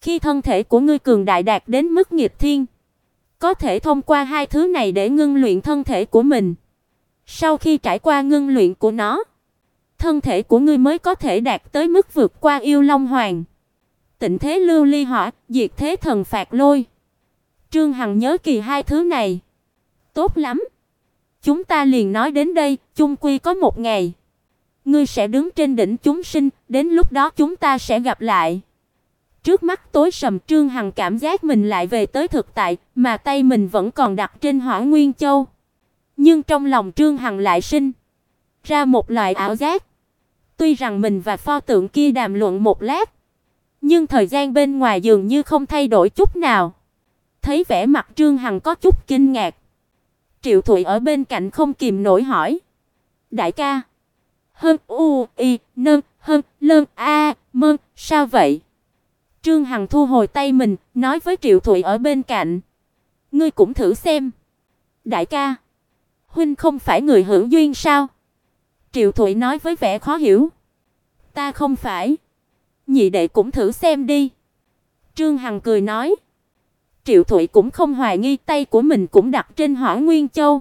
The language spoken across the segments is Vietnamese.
Khi thân thể của ngươi cường đại đạt đến mức nghịch thiên, có thể thông qua hai thứ này để ngưng luyện thân thể của mình. Sau khi trải qua ngưng luyện của nó, thân thể của ngươi mới có thể đạt tới mức vượt qua Yêu Long Hoàng, Tịnh thế lưu ly hỏa, diệt thế thần phạt lôi. Trương Hằng nhớ kỳ hai thứ này. Tốt lắm. Chúng ta liền nói đến đây, chung quy có một ngày ngươi sẽ đứng trên đỉnh chúng sinh, đến lúc đó chúng ta sẽ gặp lại. Trước mắt tối sầm, Trương Hằng cảm giác mình lại về tới thực tại, mà tay mình vẫn còn đặt trên Hỏa Nguyên Châu. Nhưng trong lòng Trương Hằng lại sinh ra một loại ảo giác. Tuy rằng mình và pho tượng kia đàm luận một lát, nhưng thời gian bên ngoài dường như không thay đổi chút nào. Thấy vẻ mặt Trương Hằng có chút kinh ngạc, Triệu Thụy ở bên cạnh không kìm nổi hỏi: "Đại ca, hơn u y nâng hơn lơn a mơn, sao vậy?" Trương Hằng thu hồi tay mình, nói với Triệu Thụy ở bên cạnh: "Ngươi cũng thử xem." "Đại ca, huynh không phải người hữu duyên sao?" Triệu Thụy nói với vẻ khó hiểu. "Ta không phải." "Nhị đệ cũng thử xem đi." Trương Hằng cười nói. Triệu Thụy cũng không hoài nghi, tay của mình cũng đặt trên Hỏa Nguyên Châu.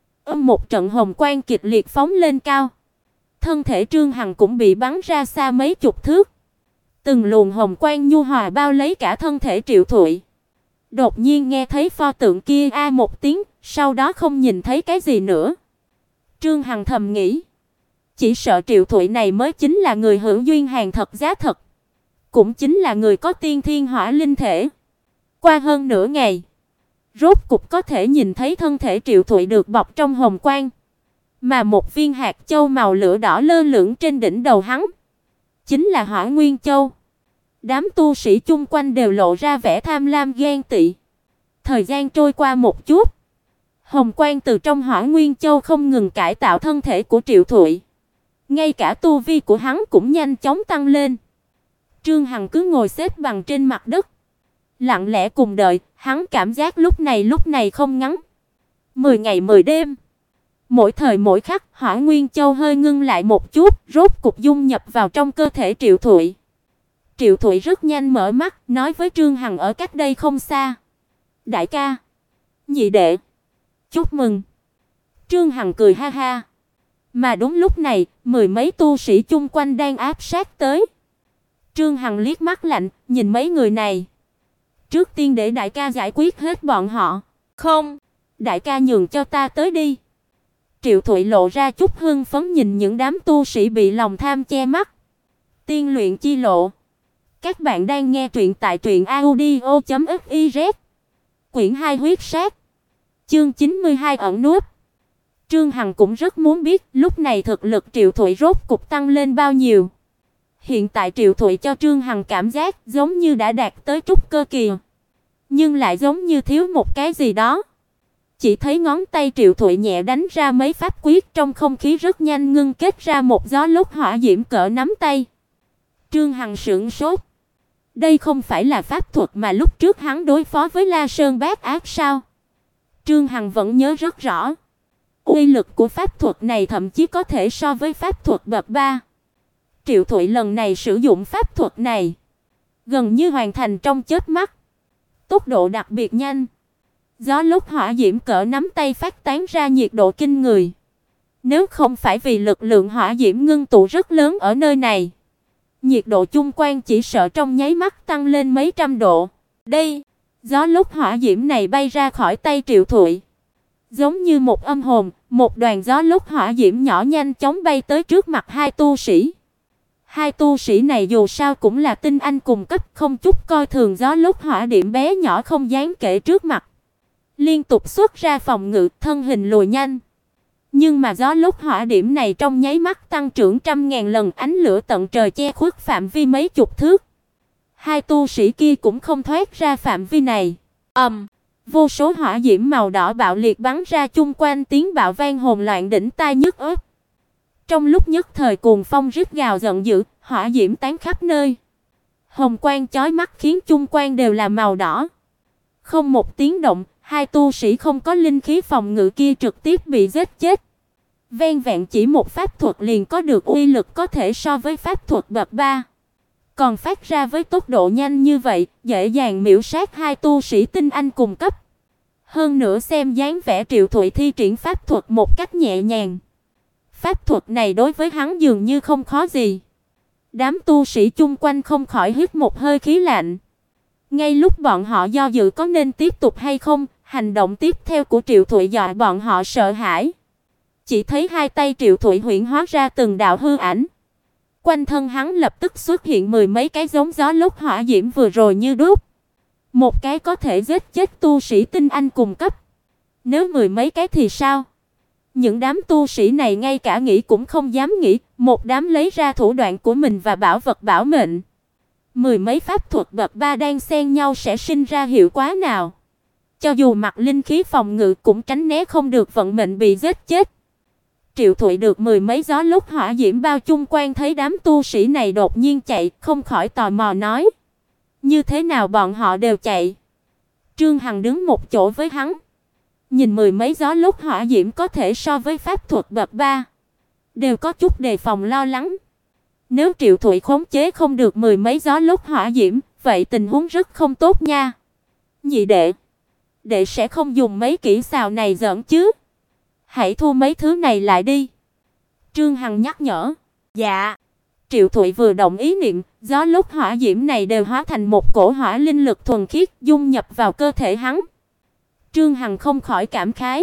Một trận hồng quang kịch liệt phóng lên cao. Thân thể Trương Hằng cũng bị bắn ra xa mấy chục thước. Từng luồng hồng quang nhu hòa bao lấy cả thân thể Triệu Thụy. Đột nhiên nghe thấy pho tượng kia a một tiếng, sau đó không nhìn thấy cái gì nữa. Trương Hằng thầm nghĩ, chỉ sợ Triệu Thụy này mới chính là người hữu duyên hàng thật giá thật, cũng chính là người có tiên thiên hỏa linh thể. Qua hơn nửa ngày, rốt cục có thể nhìn thấy thân thể Triệu Thụy được bọc trong hồng quang, mà một viên hạt châu màu lửa đỏ lơ lửng trên đỉnh đầu hắn, chính là Hỏa Nguyên Châu. Đám tu sĩ chung quanh đều lộ ra vẻ tham lam ghen tị. Thời gian trôi qua một chút, hồng quang từ trong Hỏa Nguyên Châu không ngừng cải tạo thân thể của Triệu Thụy. Ngay cả tu vi của hắn cũng nhanh chóng tăng lên. Trương Hằng cứ ngồi xếp bằng trên mặt đất, lặng lẽ cùng đợi, hắn cảm giác lúc này không ngắn. 10 ngày 10 đêm. Mỗi thời mỗi khắc, Hỏa Nguyên Châu hơi ngưng lại một chút, rốt cục dung nhập vào trong cơ thể Triệu Thụy. Triệu Thụy rất nhanh mở mắt, nói với Trương Hằng ở cách đây không xa: "Đại ca, nhị đệ, chúc mừng." Trương Hằng cười ha ha. Mà đúng lúc này, mười mấy tu sĩ chung quanh đang áp sát tới. Trương Hằng liếc mắt lạnh, nhìn mấy người này. "Trước tiên để đại ca giải quyết hết bọn họ." "Không, đại ca nhường cho ta tới đi." Triệu Thụy lộ ra chút hưng phấn nhìn những đám tu sĩ bị lòng tham che mắt. Tiên luyện chi lộ. Các bạn đang nghe truyện tại truyệnaudio.fiz. Quyển 2 huyết sát. Chương 92 ẩn núp. Trương Hằng cũng rất muốn biết lúc này thực lực Triệu Thụy rốt cục tăng lên bao nhiêu. Hiện tại Triệu Thụy cho Trương Hằng cảm giác giống như đã đạt tới trúc cơ kỳ, nhưng lại giống như thiếu một cái gì đó. Chỉ thấy ngón tay Triệu Thụy nhẹ đánh ra mấy pháp quyết, trong không khí rất nhanh ngưng kết ra một gió lốc hỏa diễm cỡ nắm tay. Trương Hằng sửng sốt. Đây không phải là pháp thuật mà lúc trước hắn đối phó với La Sơn Bát Ác sao? Trương Hằng vẫn nhớ rất rõ. Uy lực của pháp thuật này thậm chí có thể so với pháp thuật bậc 3. Triệu Thụy lần này sử dụng pháp thuật này, gần như hoàn thành trong chớp mắt. Tốc độ đặc biệt nhanh. Gió lốc hỏa diễm cỡ nắm tay phát tán ra nhiệt độ kinh người. Nếu không phải vì lực lượng hỏa diễm ngưng tụ rất lớn ở nơi này, nhiệt độ chung quanh chỉ sợ trong nháy mắt tăng lên mấy trăm độ. Đây, gió lốc hỏa diễm này bay ra khỏi tay Triệu Thụy, giống như một âm hồn, một đoàn gió lốc hỏa diễm nhỏ nhanh chóng bay tới trước mặt hai tu sĩ. Hai tu sĩ này dù sao cũng là tinh anh cùng cấp, không chút coi thường gió lốc hỏa diễm bé nhỏ không đáng kể trước mặt. Liên tục xuất ra phòng ngự, thân hình lùi nhanh. Nhưng mà gió lốc hỏa diễm này trong nháy mắt tăng trưởng trăm ngàn lần, ánh lửa tận trời che khuất phạm vi mấy chục thước. Hai tu sĩ kia cũng không thoát ra phạm vi này. Vô số hỏa diễm màu đỏ bạo liệt bắn ra chung quanh, tiếng bạo vang hồn loạn đỉnh tai nhức óc. Trong lúc nhất thời cuồng phong rít gào giận dữ, hỏa diễm tán khắp nơi. Hồng quang chói mắt khiến chung quanh đều là màu đỏ. Không một tiếng động, hai tu sĩ không có linh khí phòng ngự kia trực tiếp bị giết chết. Vẹn vẹn chỉ một pháp thuật liền có được uy lực có thể so với pháp thuật bậc 3. còn phát ra với tốc độ nhanh như vậy, dễ dàng miểu sát hai tu sĩ tinh anh cùng cấp. Hơn nữa xem dáng vẻ Triệu Thụy thi triển pháp thuật một cách nhẹ nhàng. Pháp thuật này đối với hắn dường như không khó gì. Đám tu sĩ chung quanh không khỏi hít một hơi khí lạnh. Ngay lúc bọn họ do dự có nên tiếp tục hay không, hành động tiếp theo của Triệu Thụy dọa bọn họ sợ hãi. Chỉ thấy hai tay Triệu Thụy huyễn hóa ra từng đạo hư ảnh. Quanh thân hắn lập tức xuất hiện mười mấy cái giống gió lốc hỏa diễm vừa rồi như đúc. Một cái có thể giết chết tu sĩ tinh anh cùng cấp. Nếu mười mấy cái thì sao? Những đám tu sĩ này ngay cả nghĩ cũng không dám nghĩ, một đám lấy ra thủ đoạn của mình và bảo vật bảo mệnh. Mười mấy pháp thuật bậc 3 đang xen nhau sẽ sinh ra hiệu quả nào? Cho dù mặc linh khí phòng ngự cũng tránh né không được vận mệnh bị giết chết. Triệu Thụy được mười mấy gió lốc hỏa diễm bao chung quanh thấy đám tu sĩ này đột nhiên chạy, không khỏi tò mò nói: "Như thế nào bọn họ đều chạy?" Trương Hằng đứng một chỗ với hắn, nhìn mười mấy gió lốc hỏa diễm có thể so với pháp thuật bậc 3, đều có chút đề phòng lo lắng. Nếu Triệu Thụy khống chế không được mười mấy gió lốc hỏa diễm, vậy tình huống rất không tốt nha. Nhị đệ sẽ không dùng mấy kỹ xào này giỡn chứ? Hãy thu mấy thứ này lại đi." Trương Hằng nhắc nhở. Dạ. Triệu Thụy vừa động ý niệm, gió lốc hỏa diễm này đều hóa thành một cổ hỏa linh lực thuần khiết dung nhập vào cơ thể hắn. Trương Hằng không khỏi cảm khái.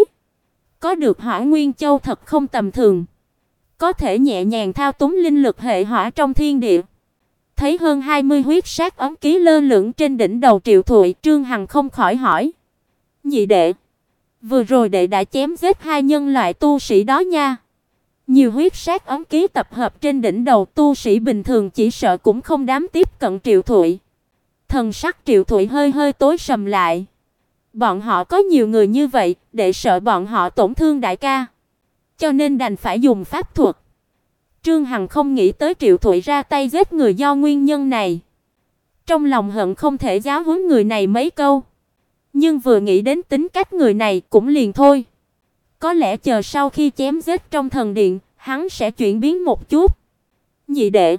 Có được Hỏa Nguyên Châu thật không tầm thường. Có thể nhẹ nhàng thao túng linh lực hệ hỏa trong thiên địa. Thấy hơn 20 huyết sát ấm ký lơ lửng trên đỉnh đầu Triệu Thụy, Trương Hằng không khỏi hỏi: "Nhị đệ, vừa rồi đệ đã chém giết hai nhân loại tu sĩ đó nha." Nhiều huyết sát ấm ký tập hợp trên đỉnh đầu tu sĩ bình thường chỉ sợ cũng không dám tiếp cận Triệu Thụy. Thần sắc Triệu Thụy hơi hơi tối sầm lại. Bọn họ có nhiều người như vậy, để sợ bọn họ tổn thương đại ca, cho nên đành phải dùng pháp thuật. Trương Hằng không nghĩ tới Triệu Thụy ra tay giết người do nguyên nhân này. Trong lòng hận không thể giáo huấn người này mấy câu. Nhưng vừa nghĩ đến tính cách người này cũng liền thôi. Có lẽ chờ sau khi chém giết trong thần điện, hắn sẽ chuyển biến một chút. Nhị đệ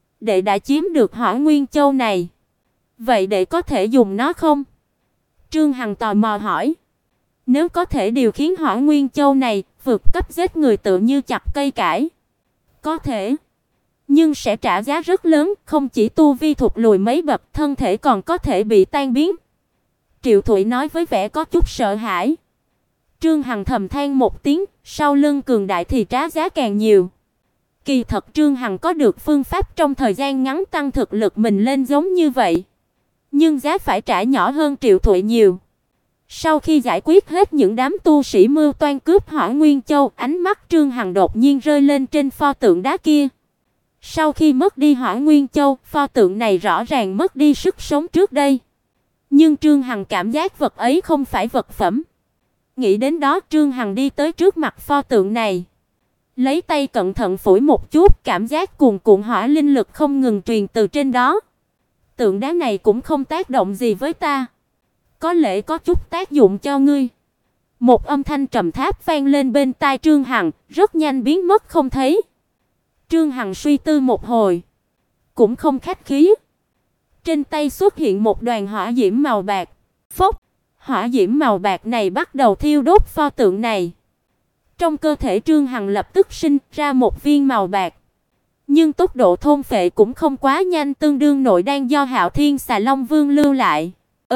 đã chiếm được Hỏa Nguyên Châu này, vậy đệ có thể dùng nó không? Trương Hằng tò mò hỏi. Nếu có thể điều khiển Hỏa Nguyên Châu này, vượt cấp giết người tự như chặt cây cải. Có thể, nhưng sẽ trả giá rất lớn, không chỉ tu vi thụt lùi mấy bậc, thân thể còn có thể bị tan biến. Triệu Thụy nói với vẻ có chút sợ hãi. Trương Hằng thầm than một tiếng, sau lưng cường đại thì trả giá càng nhiều. Kỳ thật Trương Hằng có được phương pháp trong thời gian ngắn tăng thực lực mình lên giống như vậy, nhưng giá phải trả nhỏ hơn Triệu Thụy nhiều. Sau khi giải quyết hết những đám tu sĩ mưu toan cướp Hỏa Nguyên Châu, ánh mắt Trương Hằng đột nhiên rơi lên trên pho tượng đá kia. Sau khi mất đi Hỏa Nguyên Châu, pho tượng này rõ ràng mất đi sức sống trước đây. Nhưng Trương Hằng cảm giác vật ấy không phải vật phẩm. Nghĩ đến đó, Trương Hằng đi tới trước mặt pho tượng này, lấy tay cẩn thận phủi một chút, cảm giác cuồn cuộn hỏa linh lực không ngừng truyền từ trên đó. Tượng đá này cũng không tác động gì với ta, có lẽ có chút tác dụng cho ngươi. Một âm thanh trầm thấp vang lên bên tai Trương Hằng, rất nhanh biến mất không thấy. Trương Hằng suy tư một hồi, cũng không khách khí. Trên tay xuất hiện một đoàn hỏa diễm màu bạc. Phốc, hỏa diễm màu bạc này bắt đầu thiêu đốt pho tượng này. Trong cơ thể Trương Hằng lập tức sinh ra một viên màu bạc. Nhưng tốc độ thôn phệ cũng không quá nhanh, tương đương nội đan do Hạo Thiên Xà Long Vương lưu lại.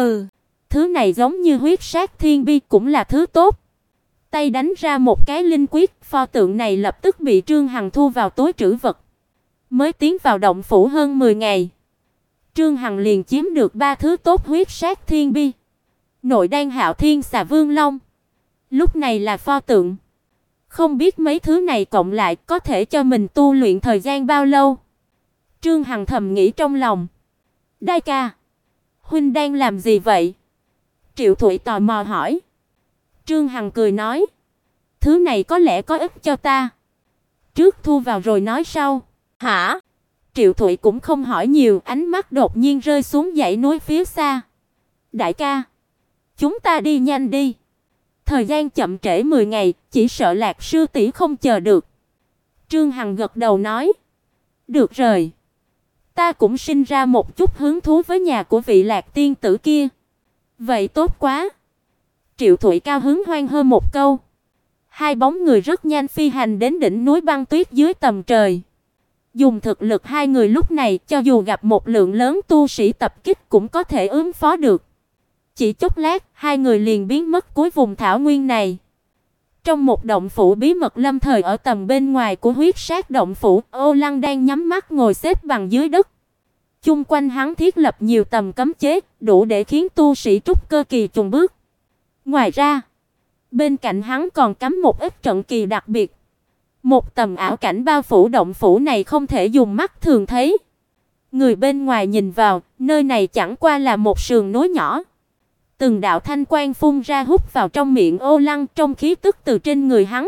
Thứ này giống như huyết sát thiên bi, cũng là thứ tốt. Tay đánh ra một cái linh quyết, pho tượng này lập tức bị Trương Hằng thu vào túi trữ vật. Mới tiến vào động phủ hơn 10 ngày, Trương Hằng liền chiếm được 3 thứ tốt: huyết sát thiên bi, nội đan Hạo Thiên Xà Vương Long. Lúc này là pho tượng. Không biết mấy thứ này cộng lại có thể cho mình tu luyện thời gian bao lâu. Trương Hằng thầm nghĩ trong lòng. Đại ca, huynh đang làm gì vậy? Triệu Thụy tò mò hỏi. Trương Hằng cười nói, thứ này có lẽ có ích cho ta, trước thu vào rồi nói sau. Hả? Triệu Thụy cũng không hỏi nhiều, ánh mắt đột nhiên rơi xuống dãy núi phía xa. Đại ca, chúng ta đi nhanh đi. Thời gian chậm trễ 10 ngày, chỉ sợ Lạc sư tỷ không chờ được. Trương Hằng gật đầu nói, được rồi. Ta cũng sinh ra một chút hứng thú với nhà của vị Lạc tiên tử kia. Vậy tốt quá. Triệu Thụy cao hứng hoan hô một câu. Hai bóng người rất nhanh phi hành đến đỉnh núi băng tuyết dưới tầm trời. Dùng thực lực hai người lúc này, cho dù gặp một lượng lớn tu sĩ tập kích cũng có thể ứng phó được. Chỉ chốc lát, hai người liền biến mất cuối vùng thảo nguyên này. Trong một động phủ bí mật lâm thời ở tầm bên ngoài của huyết sát động phủ, Ô Lăng đang nhắm mắt ngồi xếp bằng dưới đất. Chung quanh hắn thiết lập nhiều tầm cấm chế, đủ để khiến tu sĩ trúc cơ kỳ chùn bước. Ngoài ra, bên cạnh hắn còn cắm một ít trận kỳ đặc biệt. Một tầm ảo cảnh bao phủ động phủ này không thể dùng mắt thường thấy. Người bên ngoài nhìn vào, nơi này chẳng qua là một sườn núi nhỏ. Từng đạo thanh quang phun ra hút vào trong miệng Ô Lăng, trong khí tức từ trên người hắn.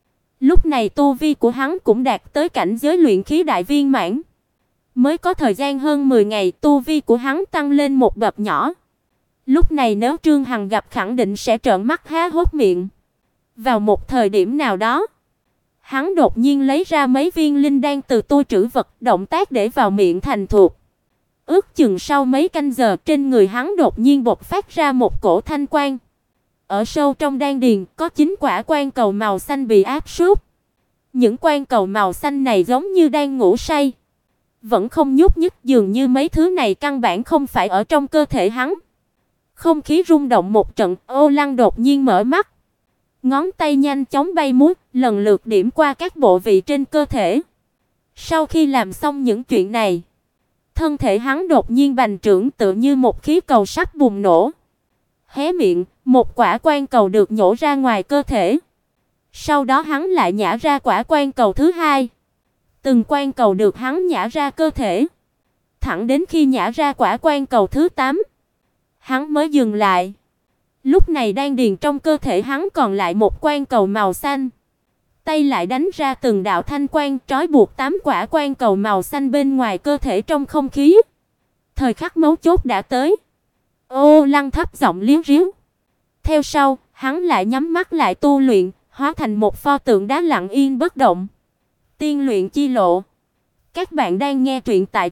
Lúc này tu vi của hắn cũng đạt tới cảnh giới luyện khí đại viên mãn. Mới có thời gian hơn 10 ngày, tu vi của hắn tăng lên một bậc nhỏ. Lúc này nếu Trương Hằng gặp khẳng định sẽ trợn mắt há hốc miệng. Vào một thời điểm nào đó, hắn đột nhiên lấy ra mấy viên linh đan từ tôi trữ vật, động tác để vào miệng thành thục. Ước chừng sau mấy canh giờ, trên người hắn đột nhiên bộc phát ra một cổ thanh quang. Ở sâu trong đan điền có 9 quả quan cầu màu xanh bị áp súc. Những quan cầu màu xanh này giống như đang ngủ say, vẫn không nhúc nhích, dường như mấy thứ này căn bản không phải ở trong cơ thể hắn. Không khí rung động một trận, Ô Lăng đột nhiên mở mắt. Ngón tay nhanh chóng bay múa, lần lượt điểm qua các bộ vị trên cơ thể. Sau khi làm xong những chuyện này, thân thể hắn đột nhiên bành trướng tựa như một khí cầu sắp bùng nổ. Hé miệng, một quả quan cầu được nhổ ra ngoài cơ thể. Sau đó hắn lại nhả ra quả quan cầu thứ hai. Từng quan cầu được hắn nhả ra cơ thể, thẳng đến khi nhả ra quả quan cầu thứ 8, hắn mới dừng lại. Lúc này đan điền trong cơ thể hắn còn lại một quan cầu màu xanh. Tay lại đánh ra từng đạo thanh quang, trói buộc 8 quả quan cầu màu xanh bên ngoài cơ thể trong không khí. Thời khắc mấu chốt đã tới. Ô Lăng thấp giọng liếu riếu. Theo sau, hắn lại nhắm mắt lại tu luyện, hóa thành một pho tượng đá lặng yên bất động. Tiên luyện chi lộ. Các bạn đang nghe truyện tại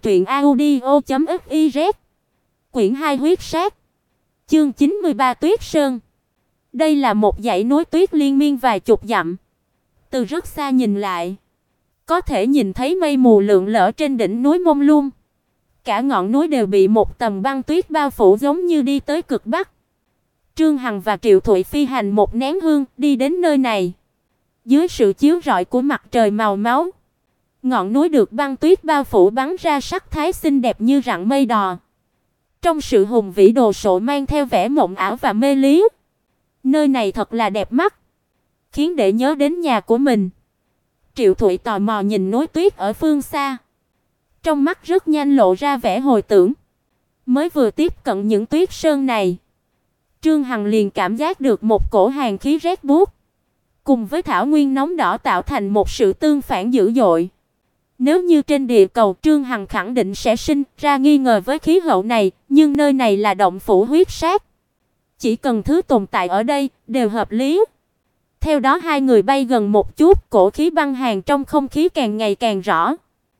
truyệnaudio.fiz. Quyển 2 huyết sát. Chương 93 Tuyết Sơn. Đây là một dãy núi tuyết liên miên vài chục dặm. Từ rất xa nhìn lại, có thể nhìn thấy mây mù lượn lờ trên đỉnh núi mông lung. Cả ngọn núi đều bị một tầng băng tuyết bao phủ giống như đi tới cực bắc. Trương Hằng và Triệu Thụy phi hành một nén hương đi đến nơi này. Dưới sự chiếu rọi của mặt trời màu máu, ngọn núi được băng tuyết bao phủ bắn ra sắc thái xinh đẹp như rặng mây đỏ. Trong sự hùng vĩ đồ sộ mang theo vẻ mộng ảo và mê lý. Nơi này thật là đẹp mắt, khiến đệ nhớ đến nhà của mình. Triệu Thụy tò mò nhìn núi tuyết ở phương xa. Trong mắt rất nhanh lộ ra vẻ hồi tưởng. Mới vừa tiếp cận những tuyết sơn này, Trương Hằng liền cảm giác được một cổ hàn khí rét buốt, cùng với thảo nguyên nóng đỏ tạo thành một sự tương phản dữ dội. Nếu như trên địa cầu, Trương Hằng khẳng định sẽ sinh ra nghi ngờ với khí hậu này, nhưng nơi này là động phủ huyết sát. Chỉ cần thứ tồn tại ở đây đều hợp lý. Theo đó hai người bay gần một chút, cổ khí băng hàn trong không khí càng ngày càng rõ.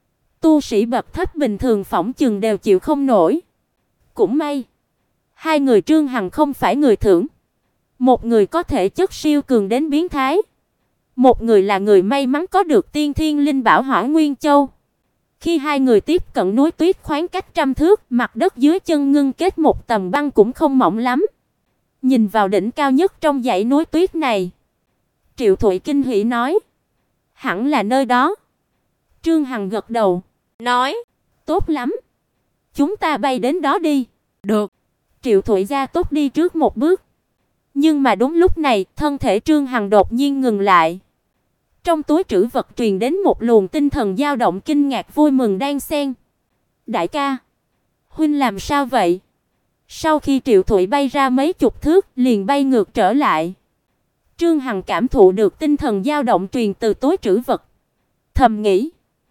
Tu sĩ bậc thấp bình thường phỏng chừng đều chịu không nổi. Cũng may, hai người Trương Hằng không phải người thường. Một người có thể chất siêu cường đến biến thái, một người là người may mắn có được tiên thiên linh bảo Hỏa Nguyên Châu. Khi hai người tiếp cận núi tuyết khoảng cách trăm thước, mặt đất dưới chân ngưng kết một tầng băng cũng không mỏng lắm. Nhìn vào đỉnh cao nhất trong dãy núi tuyết này, Triệu Thụy kinh hỉ nói: "Hẳn là nơi đó." Trương Hằng gật đầu, nói: "Tốt lắm, chúng ta bay đến đó đi." "Được." Triệu Thụy gia tốc đi trước một bước. Nhưng mà đúng lúc này, thân thể Trương Hằng đột nhiên ngừng lại. Trong túi trữ vật truyền đến một luồng tinh thần dao động kinh ngạc vui mừng đan xen. "Đại ca, huynh làm sao vậy?" Sau khi Triệu Thụy bay ra mấy chục thước, liền bay ngược trở lại. Trương Hằng cảm thụ được tinh thần dao động truyền từ túi trữ vật, thầm nghĩ: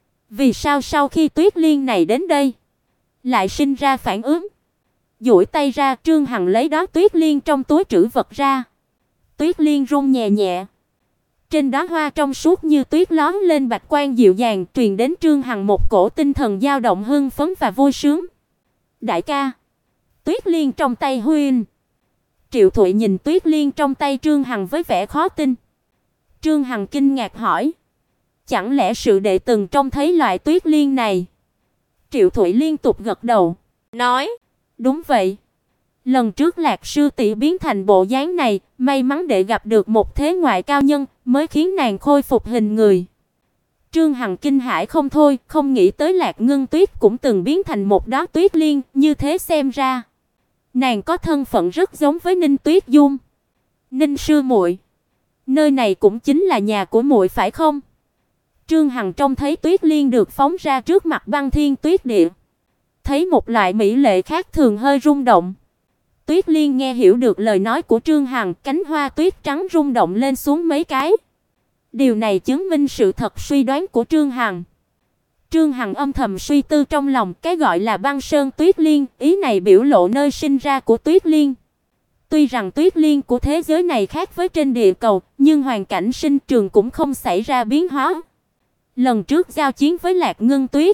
vì sao sau khi Tuyết Liên này đến đây, lại sinh ra phản ứng? Duỗi tay ra, Trương Hằng lấy đó Tuyết Liên trong túi trữ vật ra. Tuyết Liên rung nhẹ nhẹ. Trên đóa hoa trong suốt như tuyết lóe lên bạch quang dịu dàng, truyền đến Trương Hằng một cổ tinh thần dao động hưng phấn và vui sướng. "Đại ca." Tuyết Liên trong tay huynh. Triệu Thụy nhìn Tuyết Liên trong tay Trương Hằng với vẻ khó tin. Trương Hằng kinh ngạc hỏi: "Chẳng lẽ sự đệ từng trông thấy loại Tuyết Liên này?" Triệu Thụy liên tục gật đầu, nói: "Đúng vậy. Lần trước Lạc sư tỷ biến thành bộ dáng này, may mắn để gặp được một thế ngoại cao nhân, mới khiến nàng khôi phục hình người." Trương Hằng kinh hãi không thôi, không nghĩ tới Lạc Ngân Tuyết cũng từng biến thành một đóa tuyết liên, như thế xem ra nàng có thân phận rất giống với Ninh Tuyết Dung. "Ninh sư muội, nơi này cũng chính là nhà của muội phải không?" Trương Hằng trông thấy tuyết liên được phóng ra trước mặt Băng Thiên Tuyết Địa, thấy một loại mỹ lệ khác thường hơi rung động. Tuyết Liên nghe hiểu được lời nói của Trương Hằng, cánh hoa tuyết trắng rung động lên xuống mấy cái. Điều này chứng minh sự thật suy đoán của Trương Hằng. Trương Hằng âm thầm suy tư trong lòng, cái gọi là băng sơn tuyết liên, ý này biểu lộ nơi sinh ra của tuyết liên. Tuy rằng tuyết liên của thế giới này khác với trên địa cầu, nhưng hoàn cảnh sinh trường cũng không xảy ra biến hóa. Lần trước giao chiến với Lạc Ngân Tuyết,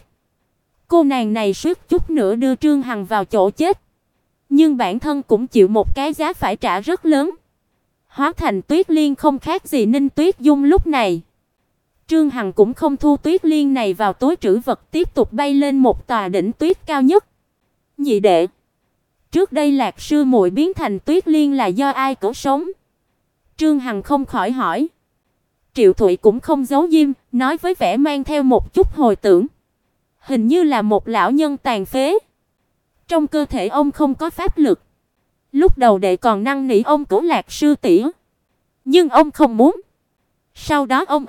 cô nàng này suýt chút nữa đưa Trương Hằng vào chỗ chết, nhưng bản thân cũng chịu một cái giá phải trả rất lớn. Hóa thành tuyết liên không khác gì Ninh Tuyết Dung lúc này. Trương Hằng cũng không thu tuyết liên này vào túi trữ vật, tiếp tục bay lên một tòa đỉnh tuyết cao nhất. "Nhị đệ, trước đây Lạc sư muội biến thành tuyết liên là do ai cứu sống?" Trương Hằng không khỏi hỏi. Triệu Thụy cũng không giấu giếm, nói với vẻ mang theo một chút hồi tưởng: "Hình như là một lão nhân tàn phế. Trong cơ thể ông không có pháp lực. Lúc đầu đệ còn năn nỉ ông cứu Lạc sư tỷ, nhưng ông không muốn. Sau đó ông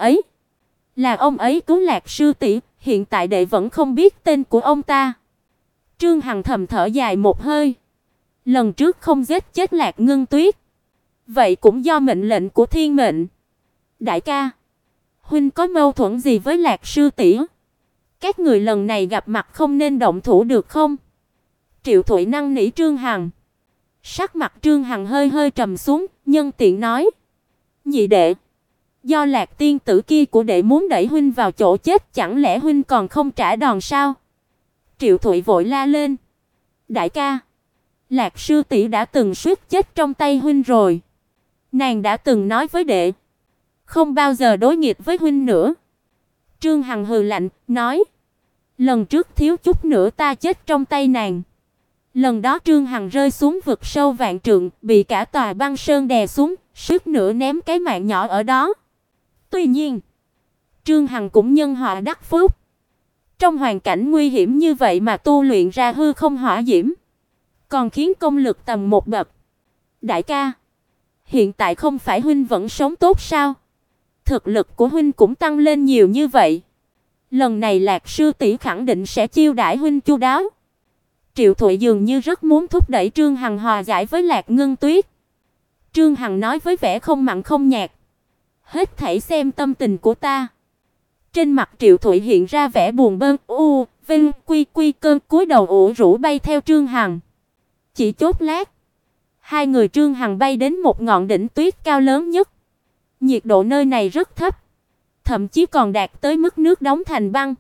ấy cứu Lạc sư tỷ, hiện tại đệ vẫn không biết tên của ông ta." Trương Hằng thầm thở dài một hơi. Lần trước không giết chết Lạc Ngân Tuyết, vậy cũng do mệnh lệnh của thiên mệnh. "Đại ca, huynh có mâu thuẫn gì với Lạc sư tỷ? Các người lần này gặp mặt không nên động thủ được không?" Triệu Thụy năn nỉ Trương Hằng. Sắc mặt Trương Hằng hơi hơi trầm xuống, nhân tiện nói: "Nhị đệ, do Lạc tiên tử kia của đệ muốn đẩy huynh vào chỗ chết, chẳng lẽ huynh còn không trả đòn sao?" Triệu Thụy vội la lên: "Đại ca, Lạc sư tỷ đã từng suýt chết trong tay huynh rồi. Nàng đã từng nói với đệ, không bao giờ đối nghịch với huynh nữa." Trương Hằng hừ lạnh, nói: "Lần trước thiếu chút nữa ta chết trong tay nàng." Lần đó Trương Hằng rơi xuống vực sâu vạn trượng, bị cả tòa băng sơn đè xuống, suýt nữa ném cái mạng nhỏ ở đó. Tuy nhiên, Trương Hằng cũng nhân họa đắc phúc. Trong hoàn cảnh nguy hiểm như vậy mà tu luyện ra hư không hỏa diễm, còn khiến công lực tầm một bậc. "Đại ca, hiện tại không phải huynh vẫn sống tốt sao? Thực lực của huynh cũng tăng lên nhiều như vậy. Lần này Lạc sư tỷ khẳng định sẽ chiêu đãi huynh chu đáo." Triệu Thụy dường như rất muốn thúc đẩy Trương Hằng hòa giải với Lạc Ngân Tuyết. Trương Hằng nói với vẻ không mặn không nhạt: "Hết thảy xem tâm tình của ta." Trên mặt Triệu Thụy hiện ra vẻ buồn bã, vinh quy quy cơn cúi đầu ủ rũ bay theo Trương Hằng. Chỉ chốc lát, hai người Trương Hằng bay đến một ngọn đỉnh tuyết cao lớn nhất. Nhiệt độ nơi này rất thấp, thậm chí còn đạt tới mức nước đóng thành băng.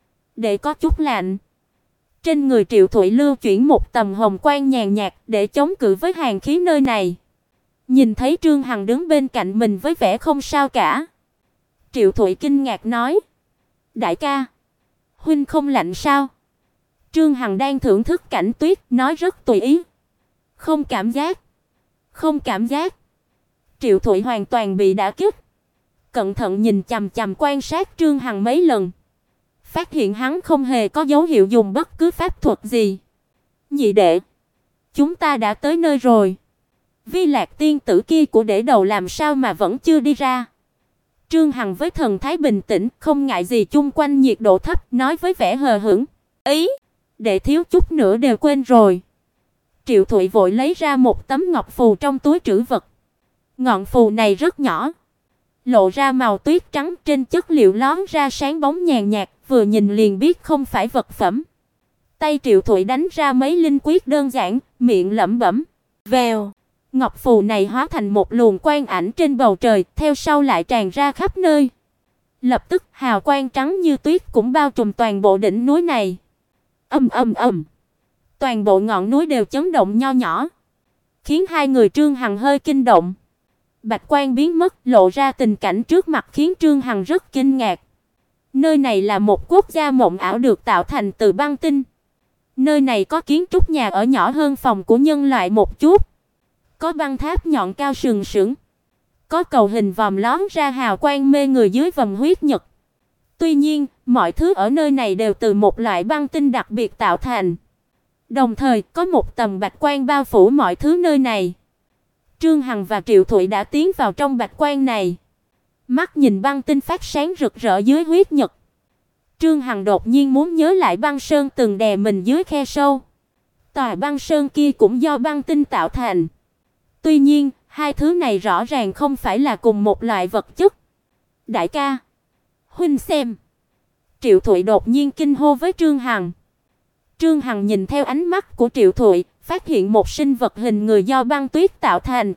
Để có chút lạnh, trên người Triệu Thụy lưu chuyển một tầng hồng quang nhàn nhạt để chống cự với hàn khí nơi này. Nhìn thấy Trương Hằng đứng bên cạnh mình với vẻ không sao cả, Triệu Thụy kinh ngạc nói: "Đại ca, huynh không lạnh sao?" Trương Hằng đang thưởng thức cảnh tuyết, nói rất tùy ý: "Không cảm giác, không cảm giác." Triệu Thụy hoàn toàn bị đả kích, cẩn thận nhìn chằm chằm quan sát Trương Hằng mấy lần, phát hiện hắn không hề có dấu hiệu dùng bất cứ pháp thuật gì. "Nhị đệ, chúng ta đã tới nơi rồi. Vi Lạc tiên tử kia của đệ đầu làm sao mà vẫn chưa đi ra?" Trương Hằng với thần thái bình tĩnh, không ngại gì chung quanh nhiệt độ thấp, nói với vẻ hờ hững: "Ý, đệ thiếu chút nữa đều quên rồi." Triệu Thụy vội lấy ra một tấm ngọc phù trong túi trữ vật. Ngọn phù này rất nhỏ, lộ ra màu tuyết trắng, trên chất liệu lóe ra sáng bóng nhàn nhạt, vừa nhìn liền biết không phải vật phẩm. Tay Triệu Thụy đánh ra mấy linh quyết đơn giản, miệng lẩm bẩm: "Vèo." Ngọc phù này hóa thành một luồng quang ảnh trên bầu trời, theo sau lại tràn ra khắp nơi. Lập tức, hào quang trắng như tuyết cũng bao trùm toàn bộ đỉnh núi này. Ầm ầm ầm. Toàn bộ ngọn núi đều chấn động nho nhỏ, khiến hai người Trương Hằng hơi kinh động. Bạch quang biến mất, lộ ra tình cảnh trước mặt khiến Trương Hằng rất kinh ngạc. Nơi này là một quốc gia mộng ảo được tạo thành từ băng tinh. Nơi này có kiến trúc nhà ở nhỏ hơn phòng của nhân loại một chút. Có băng tháp nhọn cao sừng sững. Có cầu hình vòm lóe ra hào quang mê người dưới vầng huyết nhật. Tuy nhiên, mọi thứ ở nơi này đều từ một loại băng tinh đặc biệt tạo thành. Đồng thời, có một tầng bạch quang bao phủ mọi thứ nơi này. Trương Hằng và Triệu Thụy đã tiến vào trong bạch quang này. Mắt nhìn băng tinh phát sáng rực rỡ dưới huyết nhật. Trương Hằng đột nhiên muốn nhớ lại băng sơn từng đè mình dưới khe sâu. Tòa băng sơn kia cũng do băng tinh tạo thành. Tuy nhiên, hai thứ này rõ ràng không phải là cùng một loại vật chất. Đại ca, huynh xem. Triệu Thụy đột nhiên kinh hô với Trương Hằng. Trương Hằng nhìn theo ánh mắt của Triệu Thụy, phát hiện một sinh vật hình người do băng tuyết tạo thành.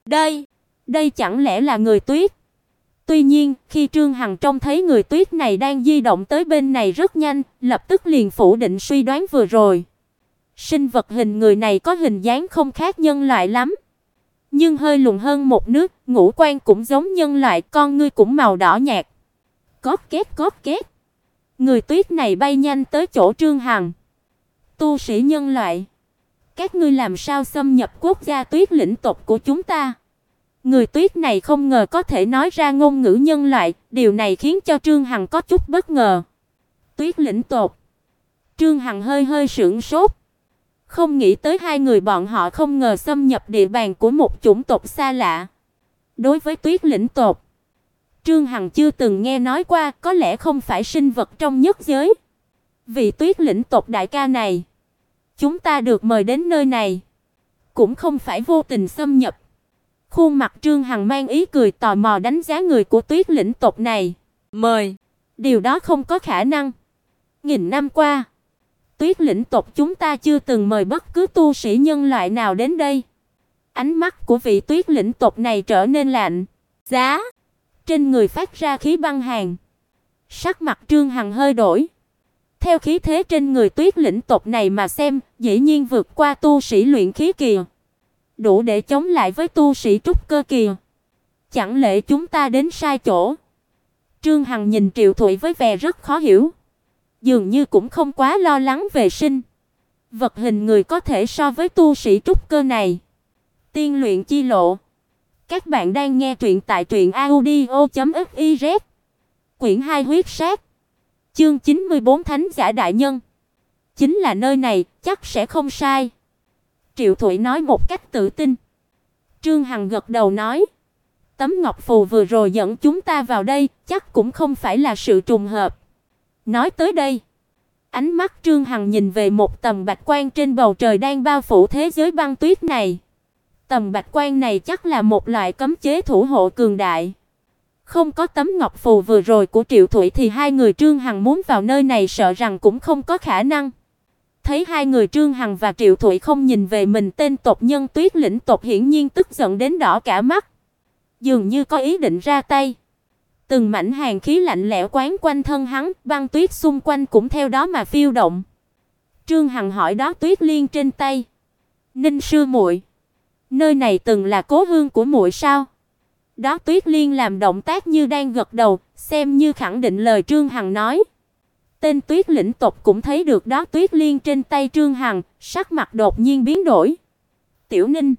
Đây chẳng lẽ là người tuyết? Tuy nhiên, khi Trương Hằng trông thấy người tuyết này đang di động tới bên này rất nhanh, lập tức liền phủ định suy đoán vừa rồi. Sinh vật hình người này có hình dáng không khác nhân loại lắm, nhưng hơi lùn hơn một nước, ngũ quan cũng giống nhân loại, con ngươi cũng màu đỏ nhạt. Cót két. Người tuyết này bay nhanh tới chỗ Trương Hằng. Tu sĩ nhân loại, các ngươi làm sao xâm nhập quốc gia tuyết lĩnh tộc của chúng ta? Người tuyết này không ngờ có thể nói ra ngôn ngữ nhân loại, điều này khiến cho Trương Hằng có chút bất ngờ. Tuyết lĩnh tộc? Trương Hằng hơi sửng sốt. Không nghĩ tới hai người bọn họ không ngờ xâm nhập địa bàn của một chủng tộc xa lạ. Đối với tuyết lĩnh tộc, Trương Hằng chưa từng nghe nói qua, có lẽ không phải sinh vật trong nhất giới. Vị tuyết lĩnh tộc đại ca này, chúng ta được mời đến nơi này, cũng không phải vô tình xâm nhập. Khuôn mặt Trương Hằng mang ý cười tò mò đánh giá người của tuyết lĩnh tộc này. Mời? Điều đó không có khả năng. Nghìn năm qua, tuyết lĩnh tộc chúng ta chưa từng mời bất cứ tu sĩ nhân loại nào đến đây. Ánh mắt của vị tuyết lĩnh tộc này trở nên lạnh giá, trên người phát ra khí băng hàn. Sắc mặt Trương Hằng hơi đổi. Theo khí thế trên người tuyết lĩnh tộc này mà xem, dĩ nhiên vượt qua tu sĩ luyện khí kỳ, đủ để chống lại với tu sĩ trúc cơ kỳ. Chẳng lẽ chúng ta đến sai chỗ? Trương Hằng nhìn Triệu Thụy với vẻ rất khó hiểu, dường như cũng không quá lo lắng về sinh vật hình người có thể so với tu sĩ trúc cơ này. Tiên luyện chi lộ. Các bạn đang nghe truyện tại truyệnaudio.fiz. Quyển 2 huyết sát. Chương 94 Thánh giả đại nhân. Chính là nơi này, chắc sẽ không sai. Triệu Thụy nói một cách tự tin. Trương Hằng gật đầu nói, tấm ngọc phù vừa rồi dẫn chúng ta vào đây, chắc cũng không phải là sự trùng hợp. Nói tới đây, ánh mắt Trương Hằng nhìn về một tầm bạch quang trên bầu trời đang bao phủ thế giới băng tuyết này. Tầm bạch quang này chắc là một loại cấm chế thủ hộ cường đại. Không có tấm ngọc phù vừa rồi của Triệu Thụy thì hai người Trương Hằng muốn vào nơi này sợ rằng cũng không có khả năng. Thấy hai người Trương Hằng và Triệu Thụy không nhìn về mình, tên tộc nhân tuyết lĩnh tộc hiển nhiên tức giận đến đỏ cả mắt, dường như có ý định ra tay. Từng mảnh hàn khí lạnh lẽo quán quanh thân hắn, băng tuyết xung quanh cũng theo đó mà phiêu động. Trương Hằng hỏi đó tuyết liên trên tay, Ninh sư muội, nơi này từng là cố hương của muội sao? Đó tuyết liên làm động tác như đang gật đầu, xem như khẳng định lời Trương Hằng nói. Tên tuyết lĩnh tộc cũng thấy được đó tuyết liên trên tay Trương Hằng, sắc mặt đột nhiên biến đổi. Tiểu Ninh,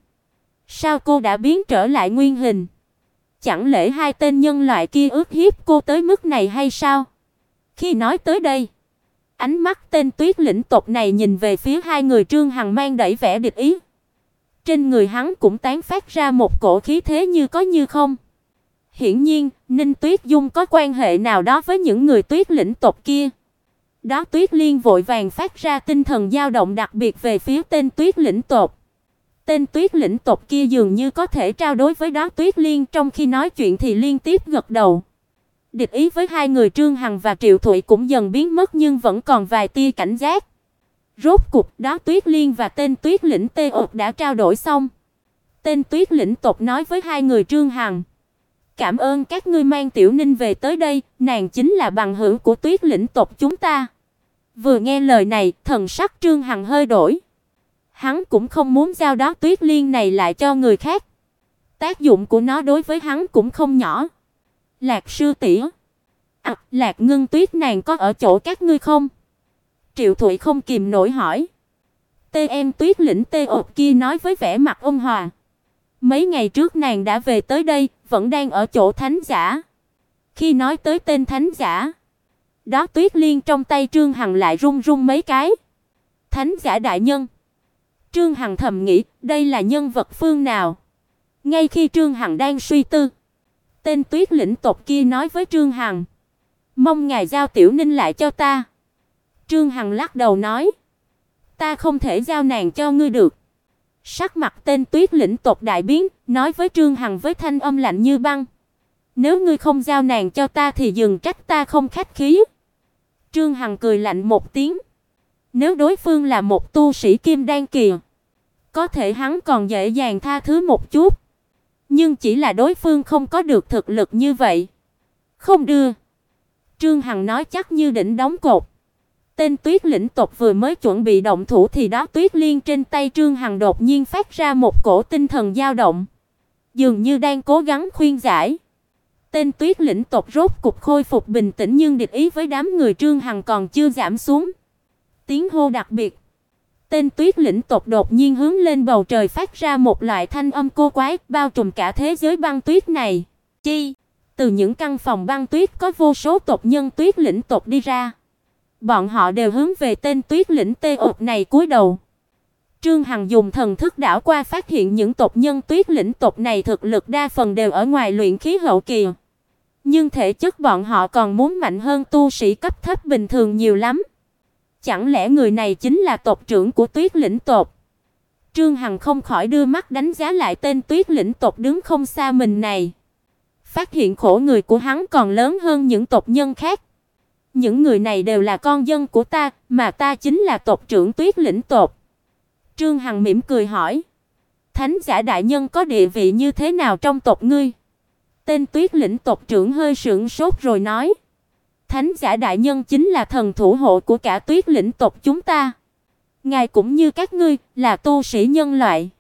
sao cô đã biến trở lại nguyên hình? Chẳng lẽ hai tên nhân loại kia ức hiếp cô tới mức này hay sao? Khi nói tới đây, ánh mắt tên tuyết lĩnh tộc này nhìn về phía hai người Trương Hằng mang đẩy vẻ địch ý. Trên người hắn cũng tán phát ra một cổ khí thế như có như không. Hiển nhiên, Ninh Tuyết Dung có quan hệ nào đó với những người tuyết lĩnh tộc kia. Đó tuyết liên vội vàng phát ra tinh thần dao động đặc biệt về phía tên tuyết lĩnh tộc. Tên tuyết lĩnh tộc kia dường như có thể trao đổi với đó tuyết liên, trong khi nói chuyện thì liên tiếp gật đầu. Địch ý với hai người Trương Hằng và Triệu Thụy cũng dần biến mất, nhưng vẫn còn vài tia cảnh giác. Rốt cục đó tuyết liên và tên tuyết lĩnh tê ột đã trao đổi xong. Tên Tuyết lĩnh tộc nói với hai người Trương Hằng. Cảm ơn các ngươi mang Tiểu Ninh về tới đây, nàng chính là bằng hữu của Tuyết lĩnh tộc chúng ta. Vừa nghe lời này, thần sắc Trương Hằng hơi đổi. Hắn cũng không muốn giao đó Tuyết Liên này lại cho người khác. Tác dụng của nó đối với hắn cũng không nhỏ. Lạc sư tỷ, Lạc Ngân Tuyết nàng có ở chỗ các ngươi không? Triệu Thụy không kìm nổi hỏi. Em Tuyết lĩnh Tê ột kia nói với vẻ mặt ôn hòa. Mấy ngày trước nàng đã về tới đây, vẫn đang ở chỗ thánh giả. Khi nói tới tên thánh giả, đó Tuyết Liên trong tay Trương Hằng lại run run mấy cái. Thánh giả đại nhân. Trương Hằng thầm nghĩ, đây là nhân vật phương nào? Ngay khi Trương Hằng đang suy tư, tên Tuyết lĩnh tộc kia nói với Trương Hằng, mong ngài giao Tiểu Ninh lại cho ta. Trương Hằng lắc đầu nói, ta không thể giao nàng cho ngươi được. Sắc mặt tên Tuyết lĩnh tộc đại biến, nói với Trương Hằng với thanh âm lạnh như băng, nếu ngươi không giao nàng cho ta thì đừng trách ta không khách khí. Trương Hằng cười lạnh một tiếng, nếu đối phương là một tu sĩ kim đan kỳ, có thể hắn còn dễ dàng tha thứ một chút, nhưng chỉ là đối phương không có được thực lực như vậy. Không đưa. Trương Hằng nói chắc như đỉnh đóng cột. Tên Tuyết lĩnh tộc vừa mới chuẩn bị động thủ thì đó Tuyết Liên trên tay Trương Hằng đột nhiên phát ra một cổ tinh thần dao động, dường như đang cố gắng khuyên giải. Tên Tuyết lĩnh tộc rốt cục khôi phục bình tĩnh, nhưng địch ý với đám người Trương Hằng còn chưa giảm xuống. Tiếng hô đặc biệt. Tên Tuyết lĩnh tộc đột nhiên hướng lên bầu trời phát ra một loại thanh âm cô quái, bao trùm cả thế giới băng tuyết này. Chi? Từ những căn phòng băng tuyết có vô số tộc nhân Tuyết lĩnh tộc đi ra. Bọn họ đều hướng về tên Tuyết lĩnh Tê ột này cúi đầu. Trương Hằng dùng thần thức đảo qua phát hiện những tộc nhân Tuyết lĩnh tộc này thực lực đa phần đều ở ngoài luyện khí hậu kỳ. Nhưng thể chất bọn họ còn muốn mạnh hơn tu sĩ cấp thấp bình thường nhiều lắm. Chẳng lẽ người này chính là tộc trưởng của Tuyết lĩnh tộc? Trương Hằng không khỏi đưa mắt đánh giá lại tên Tuyết lĩnh tộc đứng không xa mình này. Phát hiện khổ người của hắn còn lớn hơn những tộc nhân khác. Những người này đều là con dân của ta, mà ta chính là tộc trưởng Tuyết lĩnh tộc. Trương Hằng mỉm cười hỏi, thánh giả đại nhân có địa vị như thế nào trong tộc ngươi? Tên Tuyết lĩnh tộc trưởng hơi sững sốt rồi nói, thánh giả đại nhân chính là thần thủ hộ của cả Tuyết lĩnh tộc chúng ta. Ngài cũng như các ngươi, là tu sĩ nhân loại.